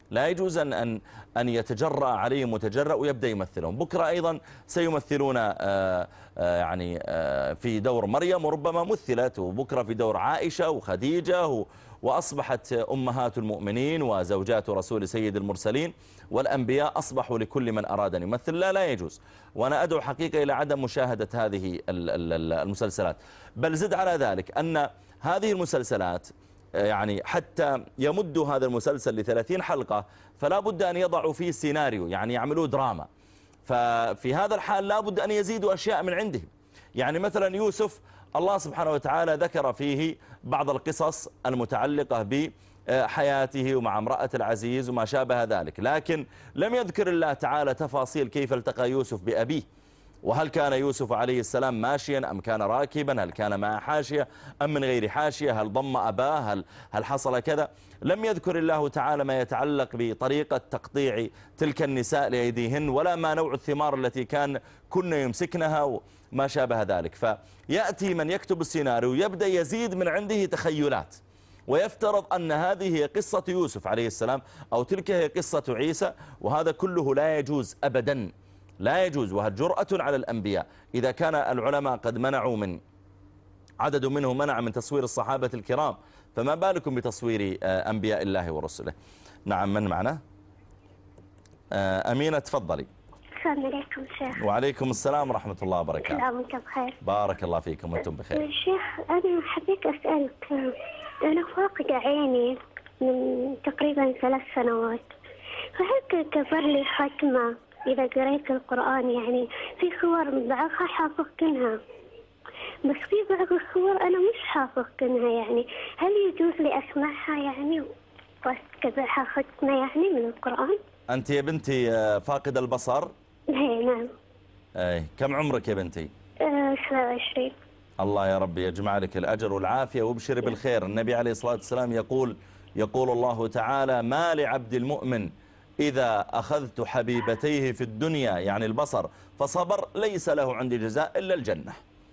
لا يجوز أن, أن, أن يتجرأ عليهم متجرأ ويبدأ يمثلهم. بكرة أيضا سيمثلون آآ آآ يعني آآ في دور مريم وربما مثلت، وبكرة في دور عائشة وخديجة، وأصبحت أمهات المؤمنين وزوجات رسول سيد المرسلين والأنبياء أصبحوا لكل من أراد أن يمثل. لا لا يجوز. وأنا أدعو حقيقة إلى عدم مشاهدة هذه المسلسلات. بل زد على ذلك أن هذه المسلسلات يعني حتى يمدوا هذا المسلسل لثلاثين حلقة فلا بد أن يضعوا فيه سيناريو، يعني يعملوا دراما. ففي هذا الحال لا بد أن يزيدوا أشياء من عندهم. يعني مثلا يوسف الله سبحانه وتعالى ذكر فيه بعض القصص المتعلقة بحياته ومع امرأة العزيز وما شابه ذلك، لكن لم يذكر الله تعالى تفاصيل كيف التقى يوسف بأبيه، وهل كان يوسف عليه السلام ماشيا أم كان راكبا، هل كان مع حاشية أم من غير حاشية، هل ضم أباه، هل, هل حصل كذا. لم يذكر الله تعالى ما يتعلق بطريقة تقطيع تلك النساء لأيديهن، ولا ما نوع الثمار التي كان كنا يمسكنها وما شابه ذلك. فيأتي من يكتب السيناريو يبدأ يزيد من عنده تخيلات، ويفترض أن هذه هي قصة يوسف عليه السلام أو تلك هي قصة عيسى، وهذا كله لا يجوز أبدا، لا يجوز. وهذا جرأة على الأنبياء. إذا كان العلماء قد منعوا من عدد منهم منع من تصوير الصحابة الكرام، فما بالكم بتصوير أنبياء الله ورسله. نعم، من معنا؟ أمينة تفضلي. السلام عليكم شيخ. وعليكم السلام ورحمة الله وبركاته. سلامك بخير. بارك الله فيكم وانتم بخير. شيخ أنا حبيت أسألك، أنا فاقدة عيني من تقريبا ثلاث سنوات، فهل تعتبر لي ختمة إذا قريت القرآن؟ يعني في صور بعضها حافظ كنها، بس في بعض الصور أنا مش حافظ كنها، يعني هل يجوز لي أسمعها يعني وأتبعها ختمة يعني من القرآن؟ أنت يا بنتي فاقد البصر؟ هي نعم. أي كم عمرك يا بنتي؟ سبعة وعشرين. الله يا رب يجمع لك الأجر والعافية وابشري بالخير. النبي عليه الصلاة والسلام يقول يقول الله تعالى: ما لعبد المؤمن إذا أخذت حبيبتيه في الدنيا، يعني البصر، فصبر، ليس له عندي جزاء إلا الجنة.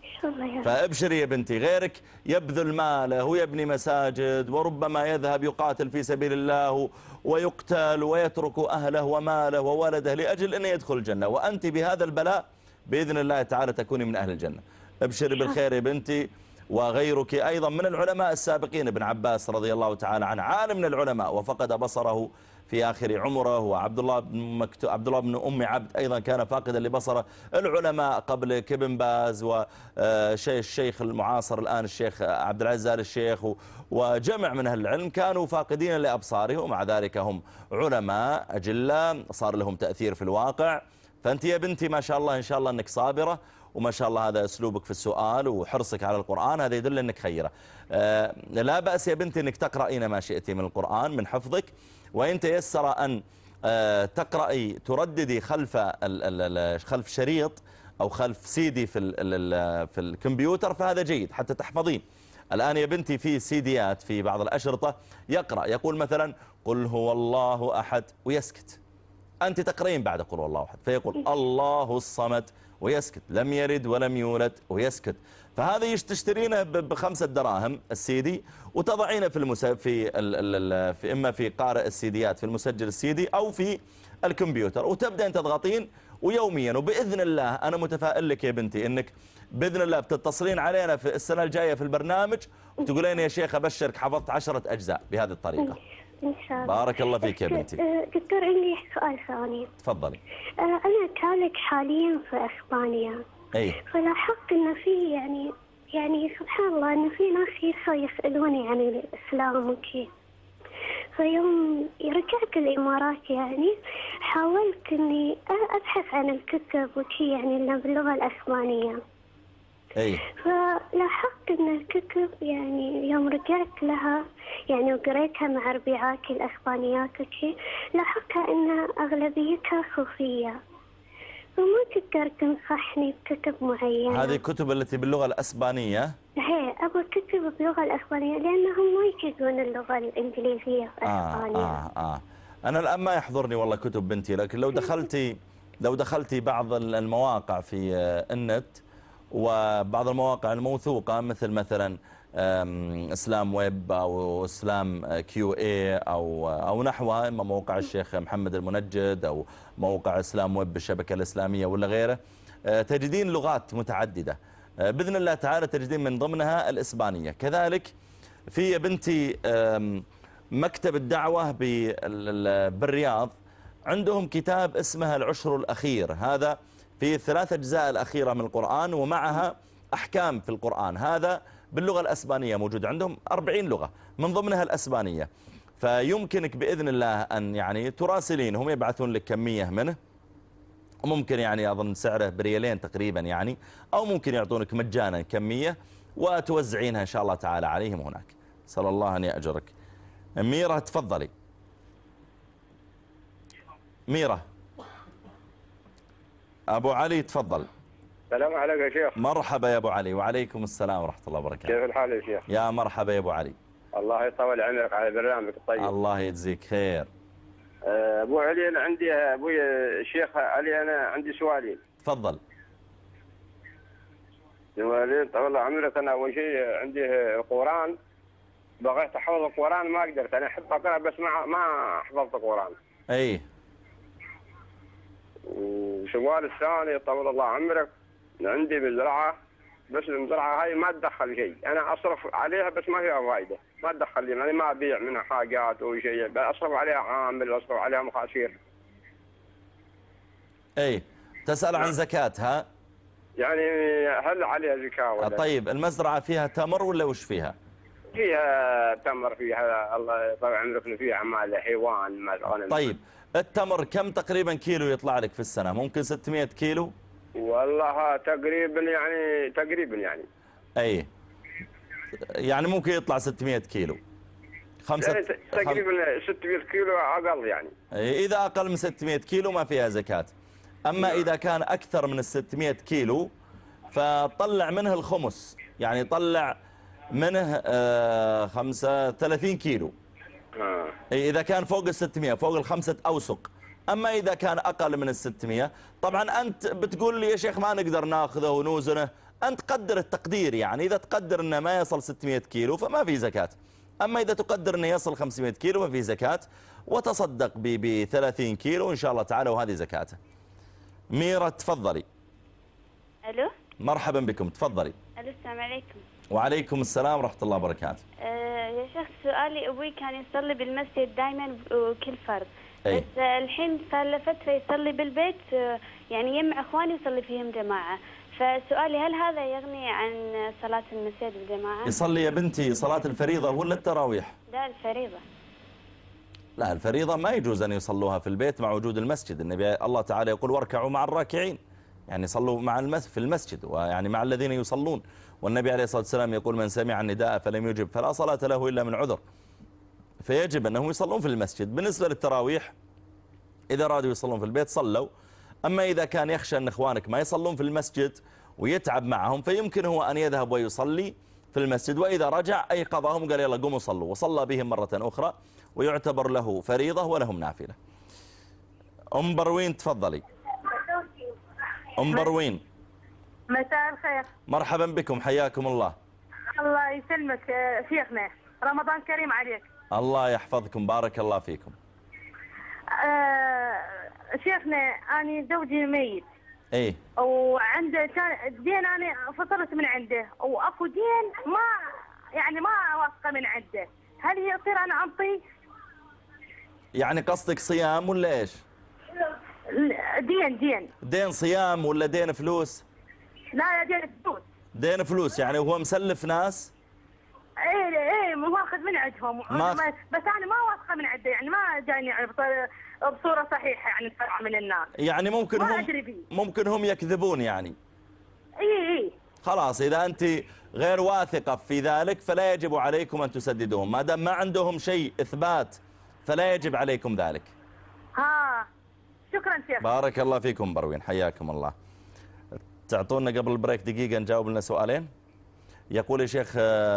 فابشري يا بنتي. غيرك يبذل ماله ويبني مساجد وربما يذهب يقاتل في سبيل الله ويقتل ويترك أهله وماله وولده لأجل أن يدخل الجنة، وأنت بهذا البلاء بإذن الله تعالى تكوني من أهل الجنة. ابشري بالخير يا بنتي. وغيرك أيضا من العلماء السابقين، ابن عباس رضي الله تعالى عنه عالم من العلماء وفقد بصره في آخر عمره، وعبد الله بن مكتو... عبد الله بن أم عبد أيضا كان فاقدا لبصره. العلماء قبل كابن باز والشيخ المعاصر الآن الشيخ عبد العزيز آل الشيخ وجمع من أهل العلم كانوا فاقدين لأبصارهم، ومع ذلك هم علماء أجلاء صار لهم تأثير في الواقع. فأنت يا بنتي ما شاء الله إن شاء الله أنك صابرة، وما شاء الله هذا أسلوبك في السؤال وحرصك على القرآن، هذا يدل أنك خيرة. آه لا بأس يا بنتي أنك تقرأين ما شئتي من القرآن من حفظك، وإن تيسر أن آه تقرأي ترددي خلف خلف شريط أو خلف سيدي في في الكمبيوتر فهذا جيد حتى تحفظين. الآن يا بنتي في سيديات في بعض الأشرطة يقرأ يقول مثلا قل هو الله أحد ويسكت، أنت تقرأين بعد قل هو الله أحد فيقول الله الصمد ويسكت، لم يرد ولم يولد ويسكت. فهذا تشترينه بخمسة دراهم السيدي وتضعينه في المس... في, ال... ال... في إما في قارئ السيديات في المسجل السيدي أو في الكمبيوتر، وتبدأ أن تضغطين ويوميا. وبإذن الله أنا متفائل لك يا بنتي أنك بإذن الله بتتصلين علينا في السنة الجاية في البرنامج وتقولين يا شيخ أبشرك حفظت عشرة أجزاء بهذه الطريقة إن شاء الله. بارك الله فيك يا بنتي. دكتور عندي سؤال ثاني. تفضلي. أنا كالك حاليا في إسبانيا. أي. فلاحظت إن في يعني يعني سبحان الله إن في ناس يسوا يسألوني عن الإسلام وكي. فيوم رجعت الإمارات يعني حاولت إني أبحث عن الكتب وكي يعني باللغة الإسبانية. أي. فلاحظت إن الكتب يعني يوم رجعت لها يعني وقريتها مع ربيعاتي الأسبانيات وكي لاحظتها إن أغلبيتها صوفية، فما تقدر تنصحني بكتب معينة. هذه الكتب التي باللغة الأسبانية؟ هي أبغى كتب باللغة الأسبانية لأنهم ما يجيدون اللغة الإنجليزية في أسبانيا. آه آه آه. أنا الآن ما يحضرني والله كتب بنتي، لكن لو دخلتي لو دخلتي بعض المواقع في النت وبعض المواقع الموثوقة مثل مثلا إسلام ويب أو إسلام كيو اي أو, أو نحوها، إما موقع الشيخ محمد المنجد أو موقع إسلام ويب بالشبكة الإسلامية ولا غيره، تجدين لغات متعددة بإذن الله تعالى، تجدين من ضمنها الإسبانية. كذلك في يا بنتي مكتب الدعوة بالرياض عندهم كتاب اسمه العشر الأخير، هذا في الثلاث أجزاء الأخيرة من القرآن ومعها أحكام في القرآن، هذا باللغة الأسبانية موجود عندهم أربعين لغة من ضمنها الأسبانية. فيمكنك بإذن الله أن يعني تراسلين، هم يبعثون لك كمية منه، وممكن يعني أظن سعره بريالين تقريبا يعني، أو ممكن يعطونك مجانا كمية وتوزعينها إن شاء الله تعالى عليهم هناك. صلى الله أن يأجرك. ميرة تفضلي. ميرة. أبو علي تفضل. السلام عليكم يا شيخ. مرحبا يا أبو علي. وعليكم السلام ورحمة الله وبركاته. كيف الحال يا شيخ؟ يا مرحبا يا أبو علي. الله يطول عمرك على برنامجك الطيب. الله يجزيك خير. أبو علي أنا عندي أبوي الشيخ علي، أنا عندي سؤالين. تفضل. سؤالين طول عمرك. أنا أول شيء عندي القرآن، بغيت أحفظ القرآن ما قدرت، أنا أحب أقرأ بس ما ما حفظت القرآن. أي. والسؤال الثاني طول الله عمرك، عندي مزرعة، بس المزرعة هاي ما تدخل شيء، أنا أصرف عليها بس ما فيها فايدة، ما تدخل لي، يعني ما أبيع منها حاجات أو شيء، أصرف عليها عامل، أصرف عليها مخاسير. أي. تسأل عن زكاتها؟ يعني هل عليها زكاة ولا؟ طيب المزرعة فيها تمر ولا وش فيها؟ فيها تمر، فيها الله يطول عمرك، فيها عمال حيوان مثلا. طيب التمر كم تقريبا كيلو يطلع لك في السنة؟ ممكن ستمائة كيلو؟ والله تقريبا يعني تقريبا يعني اي يعني ممكن يطلع ستمائة كيلو. خمسة يعني تقريبا ستمائة كيلو اقل يعني. اذا اقل من ستمائة كيلو ما فيها زكاة. اما اذا كان اكثر من ستمائة كيلو فطلع منه الخمس، يعني طلع منه آه خمسة ثلاثين كيلو. آه. اذا كان فوق الستمائة، فوق الخمسة اوسق. أما إذا كان أقل من الستمائة، طبعا أنت بتقول لي يا شيخ ما نقدر ناخذه ونوزنه، أنت قدر التقدير، يعني إذا تقدر أنه ما يصل ستمائة كيلو فما في زكاة. أما إذا تقدر أنه يصل خمسمائة كيلو ففي زكاة، وتصدق ب ثلاثين كيلو إن شاء الله تعالى وهذه زكاته. ميرة تفضلي. ألو. مرحبا بكم تفضلي. ألو السلام عليكم. وعليكم السلام ورحمة الله وبركاته. أه يا شيخ سؤالي، أبوي كان يصلي بالمسجد دائما وكل فرض، أي. بس الحين صار له فترة يصلي بالبيت، يعني يجمع اخواني يصلي فيهم جماعة، فسؤالي هل هذا يغني عن صلاة المسجد الجماعة؟ يصلي يا بنتي صلاة الفريضة ولا التراويح؟ لا الفريضة. لا الفريضة ما يجوز أن يصلوها في البيت مع وجود المسجد، النبي الله تعالى يقول واركعوا مع الراكعين، يعني صلوا مع المس في المسجد ويعني مع الذين يصلون، والنبي عليه الصلاة والسلام يقول من سمع النداء فلم يجب فلا صلاة له إلا من عذر، فيجب أنهم يصلون في المسجد. بالنسبة للتراويح إذا أرادوا يصلون في البيت صلوا، أما إذا كان يخشى أن إخوانك ما يصلون في المسجد ويتعب معهم فيمكن هو أن يذهب ويصلي في المسجد، وإذا رجع أيقظهم قال يلا قوموا صلوا، وصلى بهم مرة أخرى ويعتبر له فريضة ولهم نافلة. أم بروين تفضلي. أم بروين. مساء الخير. مرحبا بكم حياكم الله. الله يسلمك شيخنا، رمضان كريم عليك. الله يحفظكم بارك الله فيكم. آه شيخنا أنا زوجي ميت. ايه. وعنده كان دين أنا فصلت من عنده، وأكو دين ما يعني ما واثقة من عنده، هل يصير أنا أعطيه؟ يعني قصدك صيام ولا إيش؟ دين دين. دين صيام ولا دين فلوس؟ لا يا دين فلوس. دين فلوس يعني هو مسلف ناس؟ ايه ايه واخذ من عندهم ما... بس انا ما واثقه من عنده، يعني ما جاني يعني بصوره صحيحه يعني الفرع من الناس، يعني ممكن ما هم أدري بيه. ممكن هم يكذبون يعني. اي اي خلاص إذا أنت غير واثقة في ذلك فلا يجب عليكم أن تسددوهم، ما دام ما عندهم شيء إثبات فلا يجب عليكم ذلك. ها شكرا شيخ. بارك الله فيكم بروين حياكم الله. تعطونا قبل البريك دقيقة نجاوب لنا سؤالين. يقول يا شيخ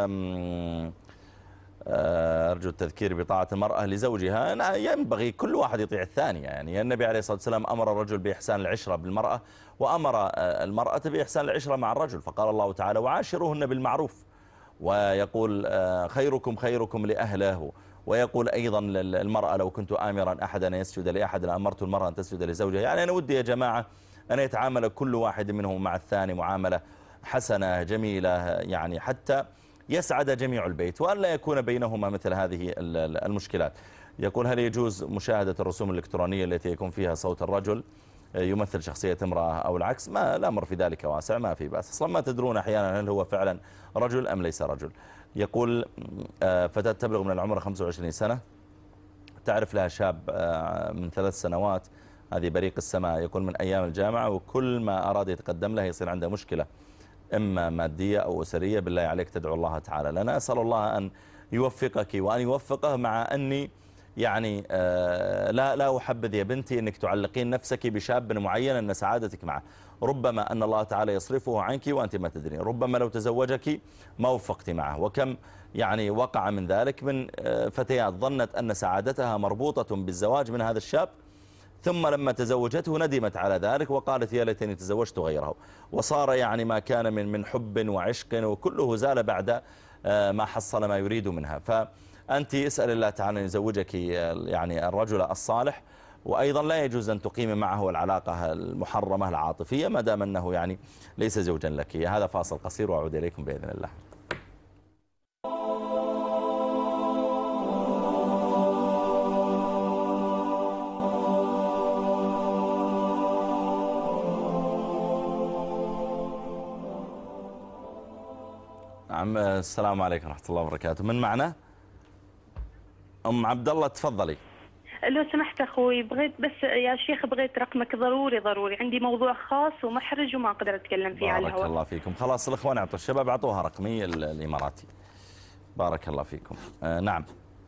أرجو التذكير بطاعة المرأة لزوجها. ينبغي كل واحد يطيع الثاني، يعني النبي عليه الصلاة والسلام أمر الرجل بإحسان العشرة بالمرأة وأمر المرأة بإحسان العشرة مع الرجل، فقال الله تعالى وعاشروهن بالمعروف، ويقول خيركم خيركم لأهله، ويقول أيضا المرأة لو كنت آمرا أحدا أن يسجد لأحد لأمرت المرأة أن تسجد لزوجها. يعني أنا ودي يا جماعة أن يتعامل كل واحد منهم مع الثاني معاملة حسنة جميلة، يعني حتى يسعد جميع البيت وأن لا يكون بينهما مثل هذه المشكلات. يقول هل يجوز مشاهدة الرسوم الإلكترونية التي يكون فيها صوت الرجل يمثل شخصية امرأة أو العكس؟ ما الأمر في ذلك واسع، ما في بأس، أصلا ما تدرون أحيانا هل هو فعلا رجل أم ليس رجل. يقول فتاة تبلغ من العمر خمسة وعشرين سنة، تعرف لها شاب من ثلاث سنوات، هذه بريق السماء، يقول من أيام الجامعة، وكل ما أراد يتقدم لها يصير عنده مشكلة إما مادية أو أسرية. بالله عليك تدعو الله تعالى لنا. أسأل الله أن يوفقك وأن يوفقه، مع أني يعني لا لا أحبذ يا بنتي أنك تعلقين نفسك بشاب معين أن سعادتك معه. ربما أن الله تعالى يصرفه عنك وأنت ما تدرين. ربما لو تزوجك ما وفقت معه، وكم يعني وقع من ذلك من فتيات ظنت أن سعادتها مربوطة بالزواج من هذا الشاب، ثم لما تزوجته ندمت على ذلك وقالت يا ليتني تزوجت غيره، وصار يعني ما كان من من حب وعشق وكله زال بعد ما حصل ما يريد منها. فأنت اسأل الله تعالى أن يزوجك يعني الرجل الصالح، وأيضا لا يجوز أن تقيم معه العلاقة المحرمة العاطفية ما دام أنه يعني ليس زوجا لك. هذا فاصل قصير وأعود إليكم بإذن الله. نعم، السلام عليكم ورحمة الله وبركاته. من معنا؟ أم عبد الله تفضلي. لو سمحت أخوي، بغيت بس يا شيخ بغيت رقمك ضروري ضروري، عندي موضوع خاص ومحرج وما أقدر أتكلم فيه على الهواء. بارك الله فيكم. خلاص الإخوان يعطوا الشباب أعطوها رقمي الإماراتي. بارك الله فيكم. آه نعم،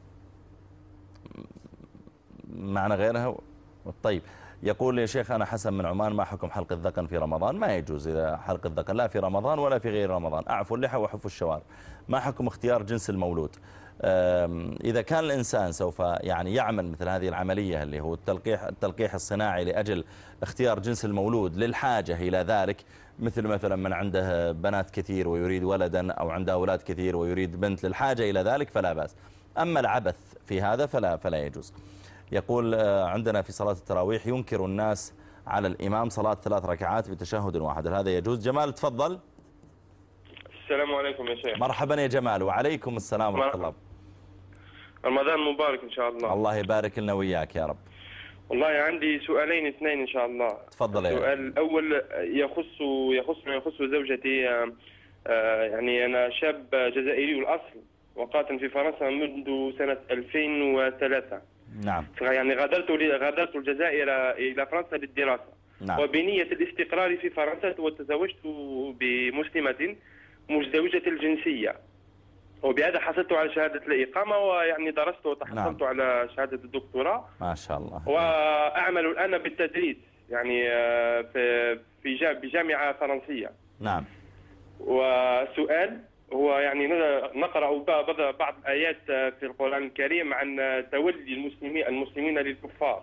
معنا غيرها؟ طيب. يقول يا شيخ أنا حسن من عمان، ما حكم حلق الذقن في رمضان؟ ما يجوز إذا حلق الذقن لا في رمضان ولا في غير رمضان. أعفوا اللحى وحفوا الشوارب. ما حكم اختيار جنس المولود؟ إذا كان الإنسان سوف يعني يعمل مثل هذه العملية اللي هو التلقيح التلقيح الصناعي لأجل اختيار جنس المولود للحاجة إلى ذلك، مثل مثلا من عنده بنات كثير ويريد ولدا، أو عنده أولاد كثير ويريد بنت للحاجة إلى ذلك فلا بأس. أما العبث في هذا فلا فلا يجوز. يقول عندنا في صلاة التراويح ينكر الناس على الإمام صلاة ثلاث ركعات بتشهد واحد، هذا يجوز؟ جمال تفضل. السلام عليكم يا شيخ. مرحبا يا جمال. وعليكم السلام ورحمة الله. رمضان مبارك إن شاء الله. الله يبارك لنا وياك يا رب. والله عندي سؤالين اثنين إن شاء الله. تفضل يا السؤال الأول يخص يخص يخص زوجتي. يعني أنا شاب جزائري الأصل وقاتل في فرنسا منذ سنة ألفين وثلاثة. نعم. يعني غادرت غادرت الجزائر إلى فرنسا للدراسة. نعم. وبنية الاستقرار في فرنسا وتزوجت بمسلمة مزدوجة الجنسية، وبهذا حصلت على شهادة الإقامة، ويعني درست وتحصلت نعم. على شهادة الدكتوراه ما شاء الله. وأعمل الآن بالتدريس يعني في في بجامعة فرنسية. نعم. وسؤال هو يعني نقرأ بعض الآيات في القرآن الكريم عن تولي المسلمين المسلمين للكفار.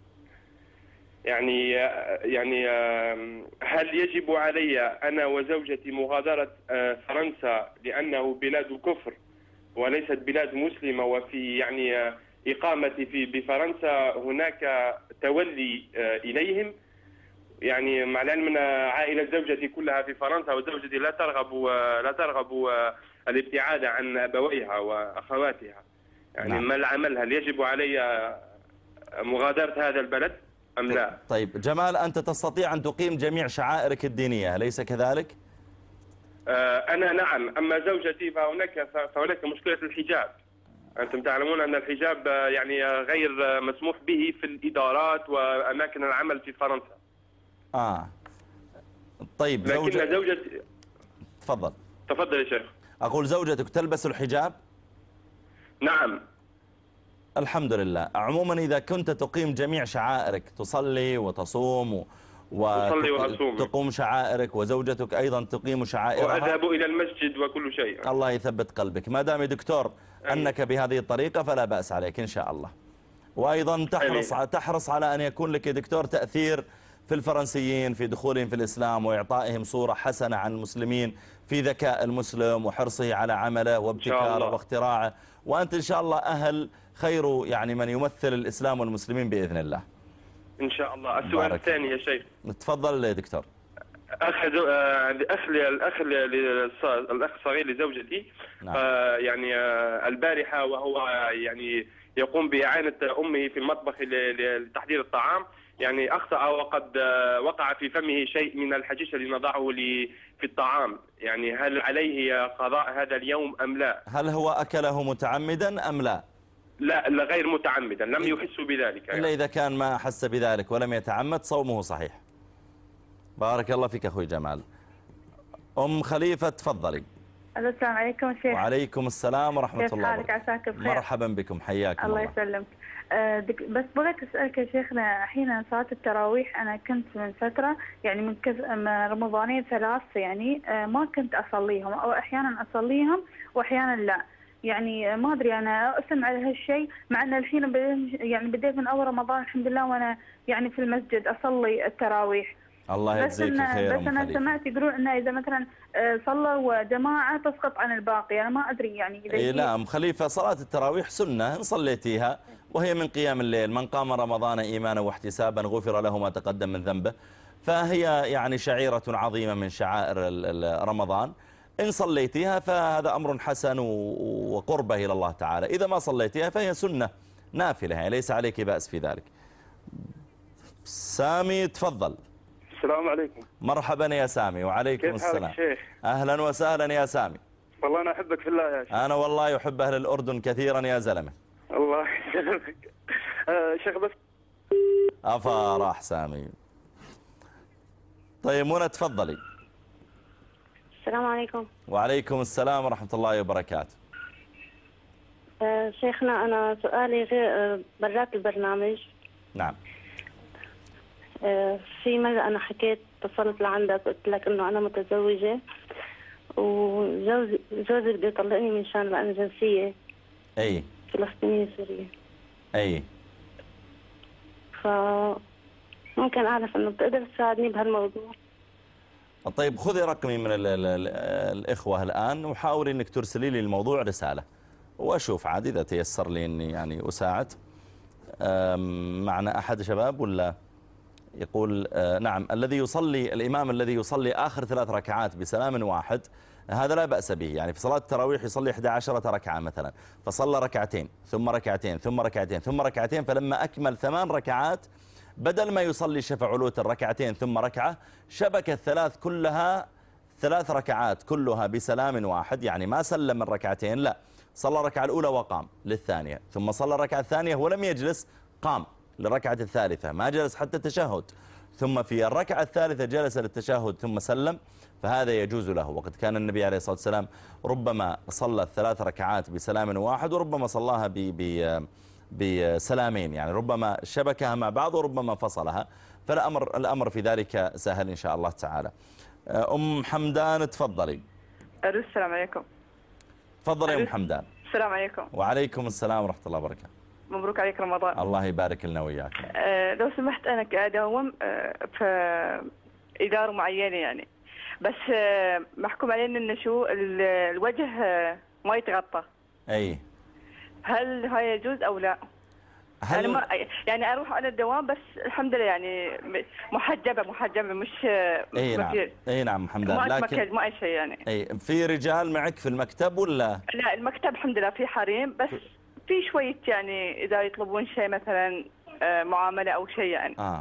يعني يعني هل يجب علي أنا وزوجتي مغادرة فرنسا لأنه بلاد كفر وليست بلاد مسلمة، وفي يعني إقامتي في بفرنسا هناك تولي إليهم؟ يعني مع العلم أن عائلة زوجتي كلها في فرنسا، وزوجتي لا ترغب لا ترغب الابتعاد عن أبويها وأخواتها. يعني نعم. ما العمل؟ هل يجب علي مغادرة هذا البلد أم لا؟ طيب جمال، أنت تستطيع أن تقيم جميع شعائرك الدينية أليس كذلك؟ أنا نعم، أما زوجتي فهناك فهناك مشكلة الحجاب. أنتم تعلمون أن الحجاب يعني غير مسموح به في الإدارات وأماكن العمل في فرنسا. آه طيب. لكن زوجة... زوجتي تفضل. تفضل يا شيخ. أقول زوجتك تلبس الحجاب؟ نعم. الحمد لله. عموما إذا كنت تقيم جميع شعائرك، تصلي وتصوم و... تصلي وأصوم، تقوم شعائرك، وزوجتك أيضا تقيم شعائرها، وأذهب إلى المسجد وكل شيء. الله يثبت قلبك. ما دام دكتور أنك بهذه الطريقة فلا بأس عليك إن شاء الله. وأيضا تحرص أمين. تحرص على أن يكون لك دكتور تأثير في الفرنسيين في دخولهم في الإسلام وإعطائهم صورة حسنة عن المسلمين في ذكاء المسلم وحرصه على عمله وابتكاره واختراعه، وأنت إن شاء الله أهل خير يعني من يمثل الإسلام والمسلمين بإذن الله إن شاء الله. السؤال الثاني يا شيخ. تفضل يا دكتور. أخ الأخ الأخ الأخ الصغير لزوجتي نعم. يعني البارحة وهو يعني يقوم بإعانة أمه في المطبخ لتحضير الطعام، يعني أخطأ وقد وقع في فمه شيء من الحشيش الذي نضعه في الطعام، يعني هل عليه قضاء هذا اليوم أم لا؟ هل هو أكله متعمدا أم لا؟ لا لا غير متعمدا، لم يحس بذلك يعني. إلا إذا كان ما أحس بذلك ولم يتعمد صومه صحيح. بارك الله فيك أخوي جمال. أم خليفة تفضلي. السلام عليكم شيخ. وعليكم السلام ورحمة الله وبركاته. عساك بخير. مرحبا بكم، حياكم الله. الله يسلمك. أه بس بغيت أسألك يا شيخنا، أحيانا صلاة التراويح أنا كنت من فترة يعني من كذ رمضانين ثلاث يعني أه ما كنت أصليهم، أو أحيانا أصليهم وأحيانا لا، يعني ما أدري أنا أسمع على هالشيء، مع أن الحين يعني بديت من أول رمضان الحمد لله وأنا يعني في المسجد أصلي التراويح. الله يجزيك خير. بس أنا سمعت يقولون إنه إذا مثلا صلوا جماعة تسقط عن الباقي، أنا ما أدري يعني إذا إيه لا أم خليفة، صلاة التراويح سنة إن صليتيها وهي من قيام الليل، من قام رمضان إيمانا واحتسابا غفر له ما تقدم من ذنبه، فهي يعني شعيرة عظيمة من شعائر رمضان، إن صليتيها فهذا أمر حسن وقربة إلى الله تعالى، إذا ما صليتيها فهي سنة نافلة يعني ليس عليك بأس في ذلك. سامي تفضل. السلام عليكم. مرحبا يا سامي. وعليكم كيف السلام. حالك شيخ؟ أهلا وسهلا يا سامي. والله أنا أحبك في الله يا شيخ. أنا والله أحب أهل الأردن كثيرا يا زلمة. الله يسلمك. آه شيخ بس أفا راح سامي. طيب منى تفضلي. السلام عليكم. وعليكم السلام ورحمة الله وبركاته. آه شيخنا أنا سؤالي غير آه برات البرنامج. نعم. آه في مرة أنا حكيت اتصلت لعندك قلت لك إنه أنا متزوجة وجوزي جوزي بده يطلقني من شان لأن جنسية. أي. فلسطينية سورية. أي. فممكن أعرف إنه بتقدر تساعدني بهالموضوع. طيب خذي رقمي من ال ال ال الإخوة الآن وحاولي إنك ترسلي لي الموضوع رسالة وأشوف عاد إذا تيسر لي إني يعني أساعد. معنا أحد شباب ولا يقول نعم الذي يصلي الإمام الذي يصلي آخر ثلاث ركعات بسلام واحد هذا لا بأس به، يعني في صلاة التراويح يصلي إحدى عشرة ركعة مثلا، فصلى ركعتين ثم ركعتين ثم ركعتين ثم ركعتين، فلما أكمل ثمان ركعات بدل ما يصلي شفع والوتر ركعتين ثم ركعة شبك الثلاث كلها ثلاث ركعات كلها بسلام واحد، يعني ما سلم من ركعتين، لا صلى الركعة الأولى وقام للثانية، ثم صلى الركعة الثانية ولم يجلس، قام للركعة الثالثة ما جلس حتى التشهد، ثم في الركعة الثالثة جلس للتشهد ثم سلم، فهذا يجوز له. وقد كان النبي عليه الصلاة والسلام ربما صلى الثلاث ركعات بسلام واحد وربما صلاها ب ب بسلامين، يعني ربما شبكها مع بعض وربما فصلها، فالأمر الأمر في ذلك سهل إن شاء الله تعالى. أم حمدان تفضلي. السلام عليكم. تفضلي يا أم حمدان. السلام عليكم. وعليكم السلام ورحمة الله وبركاته. مبروك عليك رمضان. الله يبارك لنا وياك. أه لو سمحت أنا أداوم أه في إدارة معينة يعني، بس أه محكوم علينا إن شو الوجه أه ما يتغطى. أي. هل هاي يجوز أو لا؟ هل يعني, ما يعني أروح على الدوام بس الحمد لله يعني محجبة محجبة مش أي نعم أي نعم حمدان، لكن ما أي شيء يعني. أي في رجال معك في المكتب ولا؟ لا المكتب الحمد لله في حريم، بس في شوية يعني إذا يطلبون شيء مثلا معاملة أو شيء يعني. آه.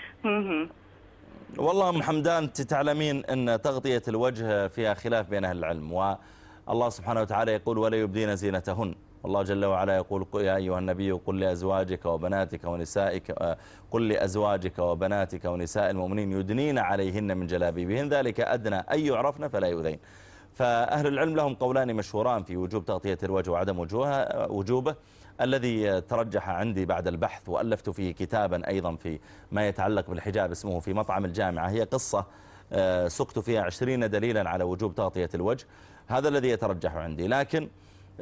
والله أم حمدان أنت تعلمين أن تغطية الوجه فيها خلاف بين أهل العلم، والله سبحانه وتعالى يقول ولا يبدين زينتهن، والله جل وعلا يقول يا أيها النبي قل لأزواجك وبناتك ونسائك قل لأزواجك وبناتك ونساء المؤمنين يدنين عليهن من جلابيبهن ذلك أدنى أن يعرفن فلا يؤذين. فأهل العلم لهم قولان مشهوران في وجوب تغطية الوجه وعدم وجوبه. الذي ترجح عندي بعد البحث وألفت فيه كتابا أيضا في ما يتعلق بالحجاب اسمه في مطعم الجامعة، هي قصة سقت فيها عشرين دليلا على وجوب تغطية الوجه، هذا الذي يترجح عندي. لكن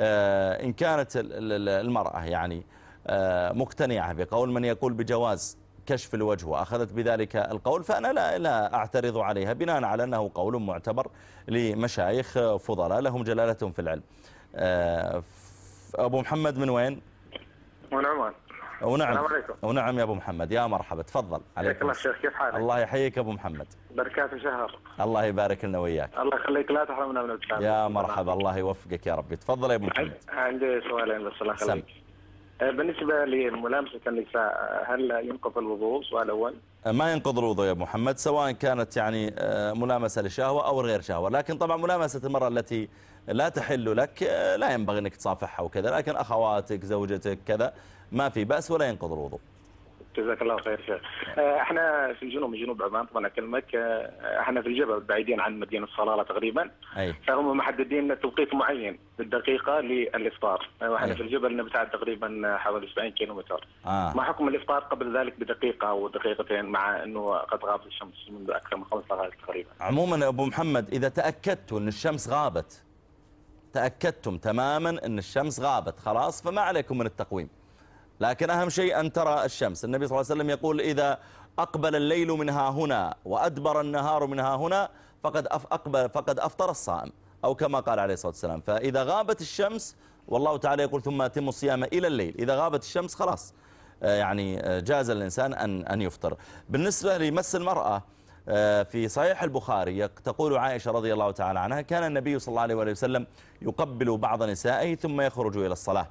إن كانت المرأة يعني مقتنعة بقول من يقول بجواز كشف الوجه وأخذت بذلك القول فأنا لا, لا أعترض عليها بناء على أنه قول معتبر لمشايخ فضلاء لهم جلالة في العلم. أبو محمد من وين؟ من عمان. ونعم. السلام عليكم. ونعم يا أبو محمد، يا مرحبا، تفضل. عليكم الله شيخ، كيف حالك؟ الله يحييك أبو محمد. بركات شهر. الله يبارك لنا وياك. الله يخليك، لا تحرمنا من الكلام. يا مرحبا، الله يوفقك يا ربي. تفضل يا أبو محمد. عندي سؤالين بس الله يخليك. بالنسبة لملامسة النساء هل ينقض الوضوء؟ سؤال أول. ما ينقض الوضوء يا أبو محمد، سواء كانت يعني ملامسة لشهوة أو غير شهوة، لكن طبعا ملامسة المرأة التي لا تحل لك لا ينبغي أنك تصافحها وكذا، لكن أخواتك زوجتك كذا ما في بأس ولا ينقض الوضوء. جزاك الله خير شيخ. احنا في الجنوب، من جنوب عمان طبعا اكلمك، احنا في الجبل بعيدين عن مدينه صلاله تقريبا. أي. فهم محددين توقيت معين بالدقيقه للافطار، واحنا في الجبل نبتعد تقريبا حوالي سبعين كيلومتر. آه. ما حكم الافطار قبل ذلك بدقيقه او دقيقتين مع انه قد غابت الشمس منذ اكثر من خمس دقائق تقريبا؟ عموما يا ابو محمد اذا تاكدتوا ان الشمس غابت، تاكدتم تماما ان الشمس غابت خلاص فما عليكم من التقويم. لكن أهم شيء أن ترى الشمس. النبي صلى الله عليه وسلم يقول إذا أقبل الليل منها هنا وأدبر النهار منها هنا فقد أقبل فقد أفطر الصائم، أو كما قال عليه الصلاة والسلام. فإذا غابت الشمس، والله تعالى يقول ثم أتموا الصيام إلى الليل، إذا غابت الشمس خلاص يعني جاز الإنسان أن أن يفطر. بالنسبة لمس المرأة في صحيح البخاري تقول عائشة رضي الله تعالى عنها كان النبي صلى الله عليه وسلم يقبل بعض نسائه ثم يخرج إلى الصلاة.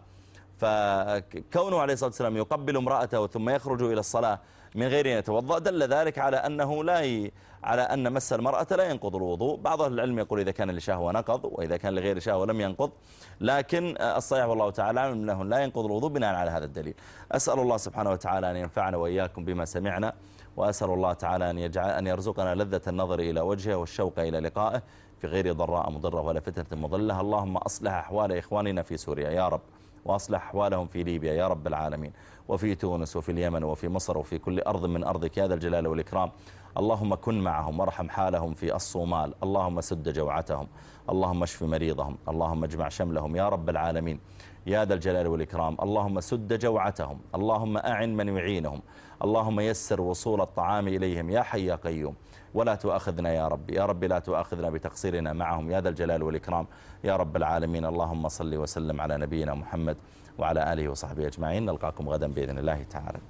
فكونه عليه الصلاة والسلام يقبل امرأته ثم يخرج إلى الصلاة من غير أن يتوضأ دل ذلك على أنه لا ي... على أن مس المرأة لا ينقض الوضوء. بعض أهل العلم يقول إذا كان لشهوة نقض وإذا كان لغير شهوة لم ينقض، لكن الصحيح والله تعالى أنه لا ينقض الوضوء بناء على هذا الدليل. أسأل الله سبحانه وتعالى أن ينفعنا وإياكم بما سمعنا، وأسأل الله تعالى أن يجعل أن يرزقنا لذة النظر إلى وجهه والشوق إلى لقائه في غير ضراء مضرة ولا فتنة مضلة. اللهم أصلح أحوال إخواننا في سوريا يا رب، وأصلح أحوالهم في ليبيا يا رب العالمين، وفي تونس وفي اليمن وفي مصر وفي كل أرض من أرضك يا ذا الجلال والإكرام. اللهم كن معهم وارحم حالهم في الصومال، اللهم سد جوعتهم، اللهم اشف مريضهم، اللهم اجمع شملهم يا رب العالمين يا ذا الجلال والإكرام. اللهم سد جوعتهم، اللهم أعن من يعينهم، اللهم يسر وصول الطعام إليهم يا حي يا قيوم. ولا تؤاخذنا يا رب، يا رب لا تؤاخذنا بتقصيرنا معهم يا ذا الجلال والإكرام يا رب العالمين. اللهم صل وسلم على نبينا محمد وعلى آله وصحبه أجمعين. نلقاكم غدا بإذن الله تعالى.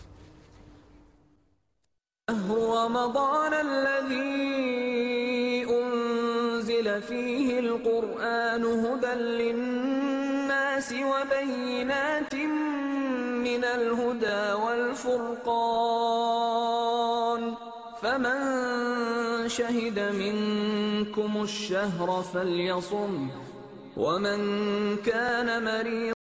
رمضان الذي أنزل فيه القرآن هدى للناس وبينات من الهدى والفرقان، فمن شهد منكم الشهر فليصم، ومن كان مريضا